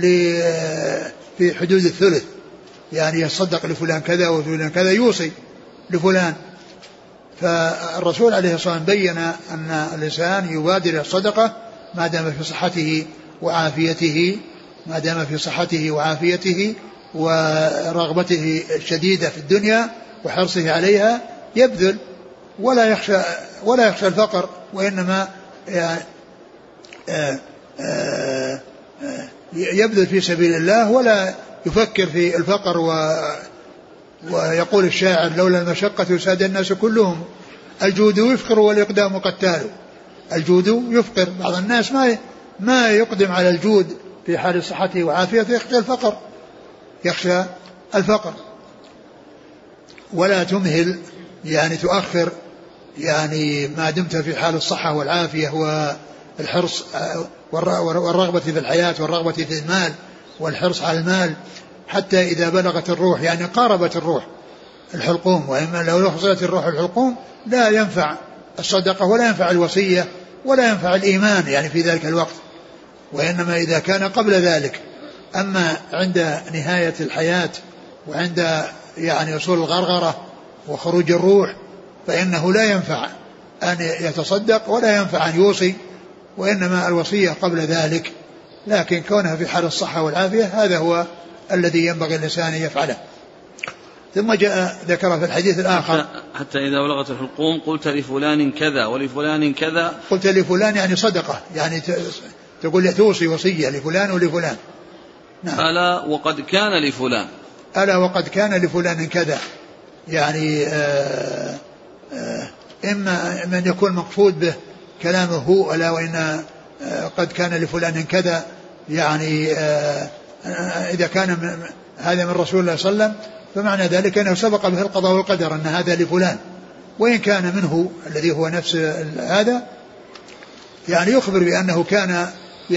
في حدود الثلث، يعني يصدق لفلان كذا وفلان كذا، يوصي لفلان. فالرسول عليه الصلاة والسلام بين أن الإنسان يبادر الصدقة ما دام في صحته وعافيته، ما دام في صحته وعافيته ورغبته الشديدة في الدنيا وحرصه عليها، يبذل ولا يخشى الفقر، وإنما يبذل في سبيل الله ولا يفكر في الفقر. ويقول الشاعر لولا المشقة ساد الناس كلهم، الجود يفقر والإقدام قتال. الجود يفقر، بعض الناس ما يقدم على الجود في حال صحته وعافيته، يخشى الفقر. ولا تمهل يعني تؤخر، يعني ما دمت في حال الصحة والعافية والحرص والرغبة في الحياة والرغبة في المال والحرص على المال، حتى إذا بلغت الروح يعني قاربت الروح الحلقوم، وإما لو حصلت الروح الحلقوم لا ينفع الصدقة ولا ينفع الوصية ولا ينفع الإيمان يعني في ذلك الوقت، وإنما إذا كان قبل ذلك. أما عند نهاية الحياة وعند يعني وصول الغرغرة وخروج الروح فإنه لا ينفع أن يتصدق ولا ينفع أن يوصي، وإنما الوصية قبل ذلك، لكن كونها في حال الصحة والعافية هذا هو الذي ينبغي الإنسان أن يفعله. ثم جاء ذكر في الحديث الآخر حتى إذا بلغت الحلقوم قلت لفلان كذا ولفلان كذا، قلت لفلان يعني صدقة، يعني تقول توصي وصية لفلان ولفلان. نعم. ألا وقد كان لفلان، ألا وقد كان لفلان كذا، يعني إما من يكون مقصود به كلامه هو، ألا وإن قد كان لفلان كذا، يعني إذا كان هذا من رسول الله صلى الله عليه وسلم فمعنى ذلك أنه سبق به القضاء والقدر أن هذا لفلان، وإن كان منه الذي هو نفس هذا يعني يخبر بأنه كان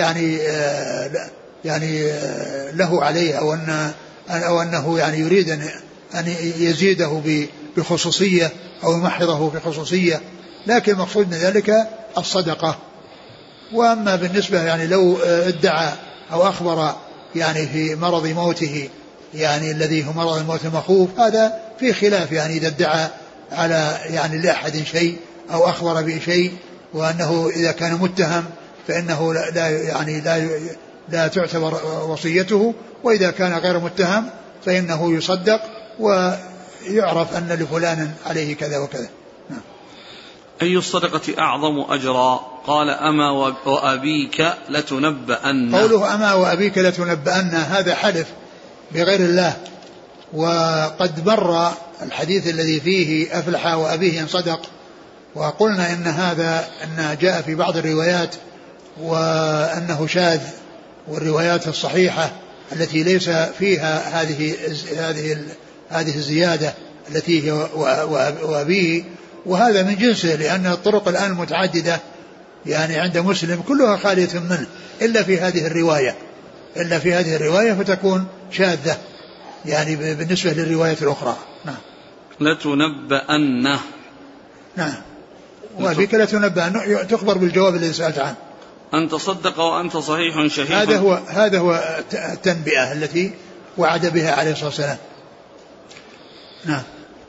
يعني له عليه أو أنه يعني يريد أن يزيده بخصوصية أو يمحضه بخصوصية، لكن المقصود من ذلك الصدقة. وأما بالنسبة يعني لو ادعى أو أخبر يعني في مرض موته، يعني الذي هو مرض الموت المخوف، هذا في خلاف، يعني إذا ادعى على يعني لأحد شيء أو أخبر بشيء وأنه إذا كان متهم فإنه لا تعتبر وصيته، وإذا كان غير متهم فإنه يصدق ويعرف أن لفلان عليه كذا وكذا. أي الصدقة أعظم أجرا؟ قال أما وأبيك لتنبأن. قوله أما وأبيك لتنبأن هذا حلف بغير الله، وقد مر الحديث الذي فيه أفلح وأبيه إن صدق، وقلنا إن هذا أن جاء في بعض الروايات وأنه شاذ، والروايات الصحيحة التي ليس فيها هذه الزيادة التي هي وأبيه، وهذا من جنسه، لأن الطرق الآن متعددة يعني عند مسلم كلها خالية منه إلا في هذه الرواية فتكون شاذة يعني بالنسبة للرواية الأخرى. نعم. لتنبأن. نعم. وأبيك لتنبأن تخبر بالجواب الذي سألت عنه. أن تصدق وأنت صحيح شحيح. هذا هو التنبئة التي وعد بها عليه الصلاة والسلام. نعم.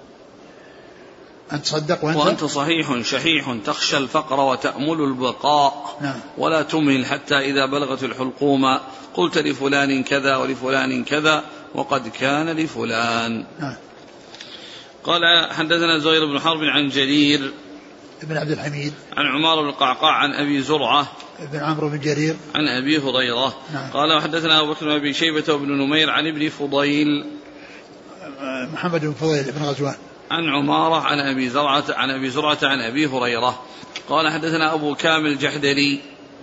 أن تصدق وأنت صحيح شحيح تخشى الفقر وتأمل البقاء. نعم. ولا تمهل حتى إذا بلغت الحلقوم قلت لفلان كذا ولفلان كذا وقد كان لفلان. نعم. قال حدثنا زهير بن حرب عن جرير بن عبد الحميد عن عمار بن القعقاع عن أبي زرعة بن عمرو بن جرير عن أبي هريرة. نعم. قال وحدثنا أبو بكر بن أبي شيبة وابن نمير عن ابن فضيل محمد بن فضيل بن غزوان عن عمارة عن أبي زرعة عن أبي هريرة. قال حدثنا أبو كامل الجحدري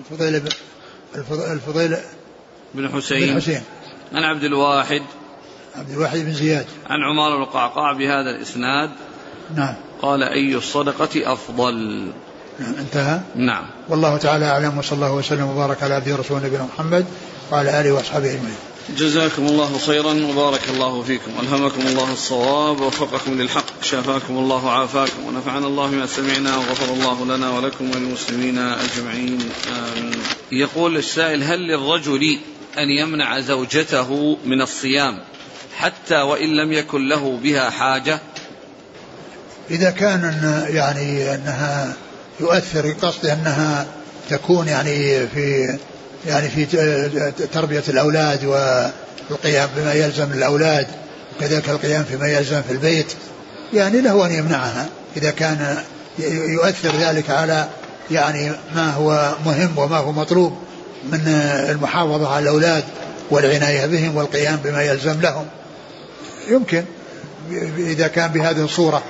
الفضيل بن حسين عن عبد الواحد بن زياد عن عمار بن القعقاع بهذا الإسناد. نعم. قال أي الصدقة أفضل. نعم. انتهى. نعم. والله تعالى أعلم، وصلى الله وسلم وبارك على عبده ورسوله نبينا محمد وعلى آله وأصحابه أجمعين. جزاكم الله خيرا وبارك الله فيكم، ألهمكم الله الصواب ووفقكم للحق، شافاكم الله وعافاكم، ونفعنا الله بما سمعنا، وغفر الله لنا ولكم وللمسلمين أجمعين آمين. يقول السائل: هل للرجل أن يمنع زوجته من الصيام حتى وإن لم يكن له بها حاجة؟ إذا كان يعني أنها يؤثر، قصد أنها تكون يعني في تربية الأولاد والقيام بما يلزم الأولاد، وكذلك القيام فيما يلزم في البيت، يعني له أن يمنعها إذا كان يؤثر ذلك على يعني ما هو مهم وما هو مطلوب من المحافظة على الأولاد والعناية بهم والقيام بما يلزم لهم، يمكن إذا كان بهذه الصورة.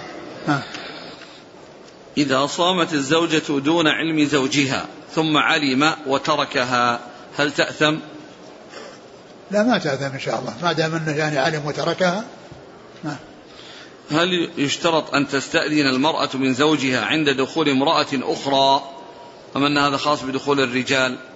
إذا صامت الزوجة دون علم زوجها ثم علم وتركها هل تأثم؟ لا، ما تأثم إن شاء الله، ما دام أنه يعني علم وتركها. هل يشترط أن تستأذن المرأة من زوجها عند دخول امرأة أخرى أم أن هذا خاص بدخول الرجال؟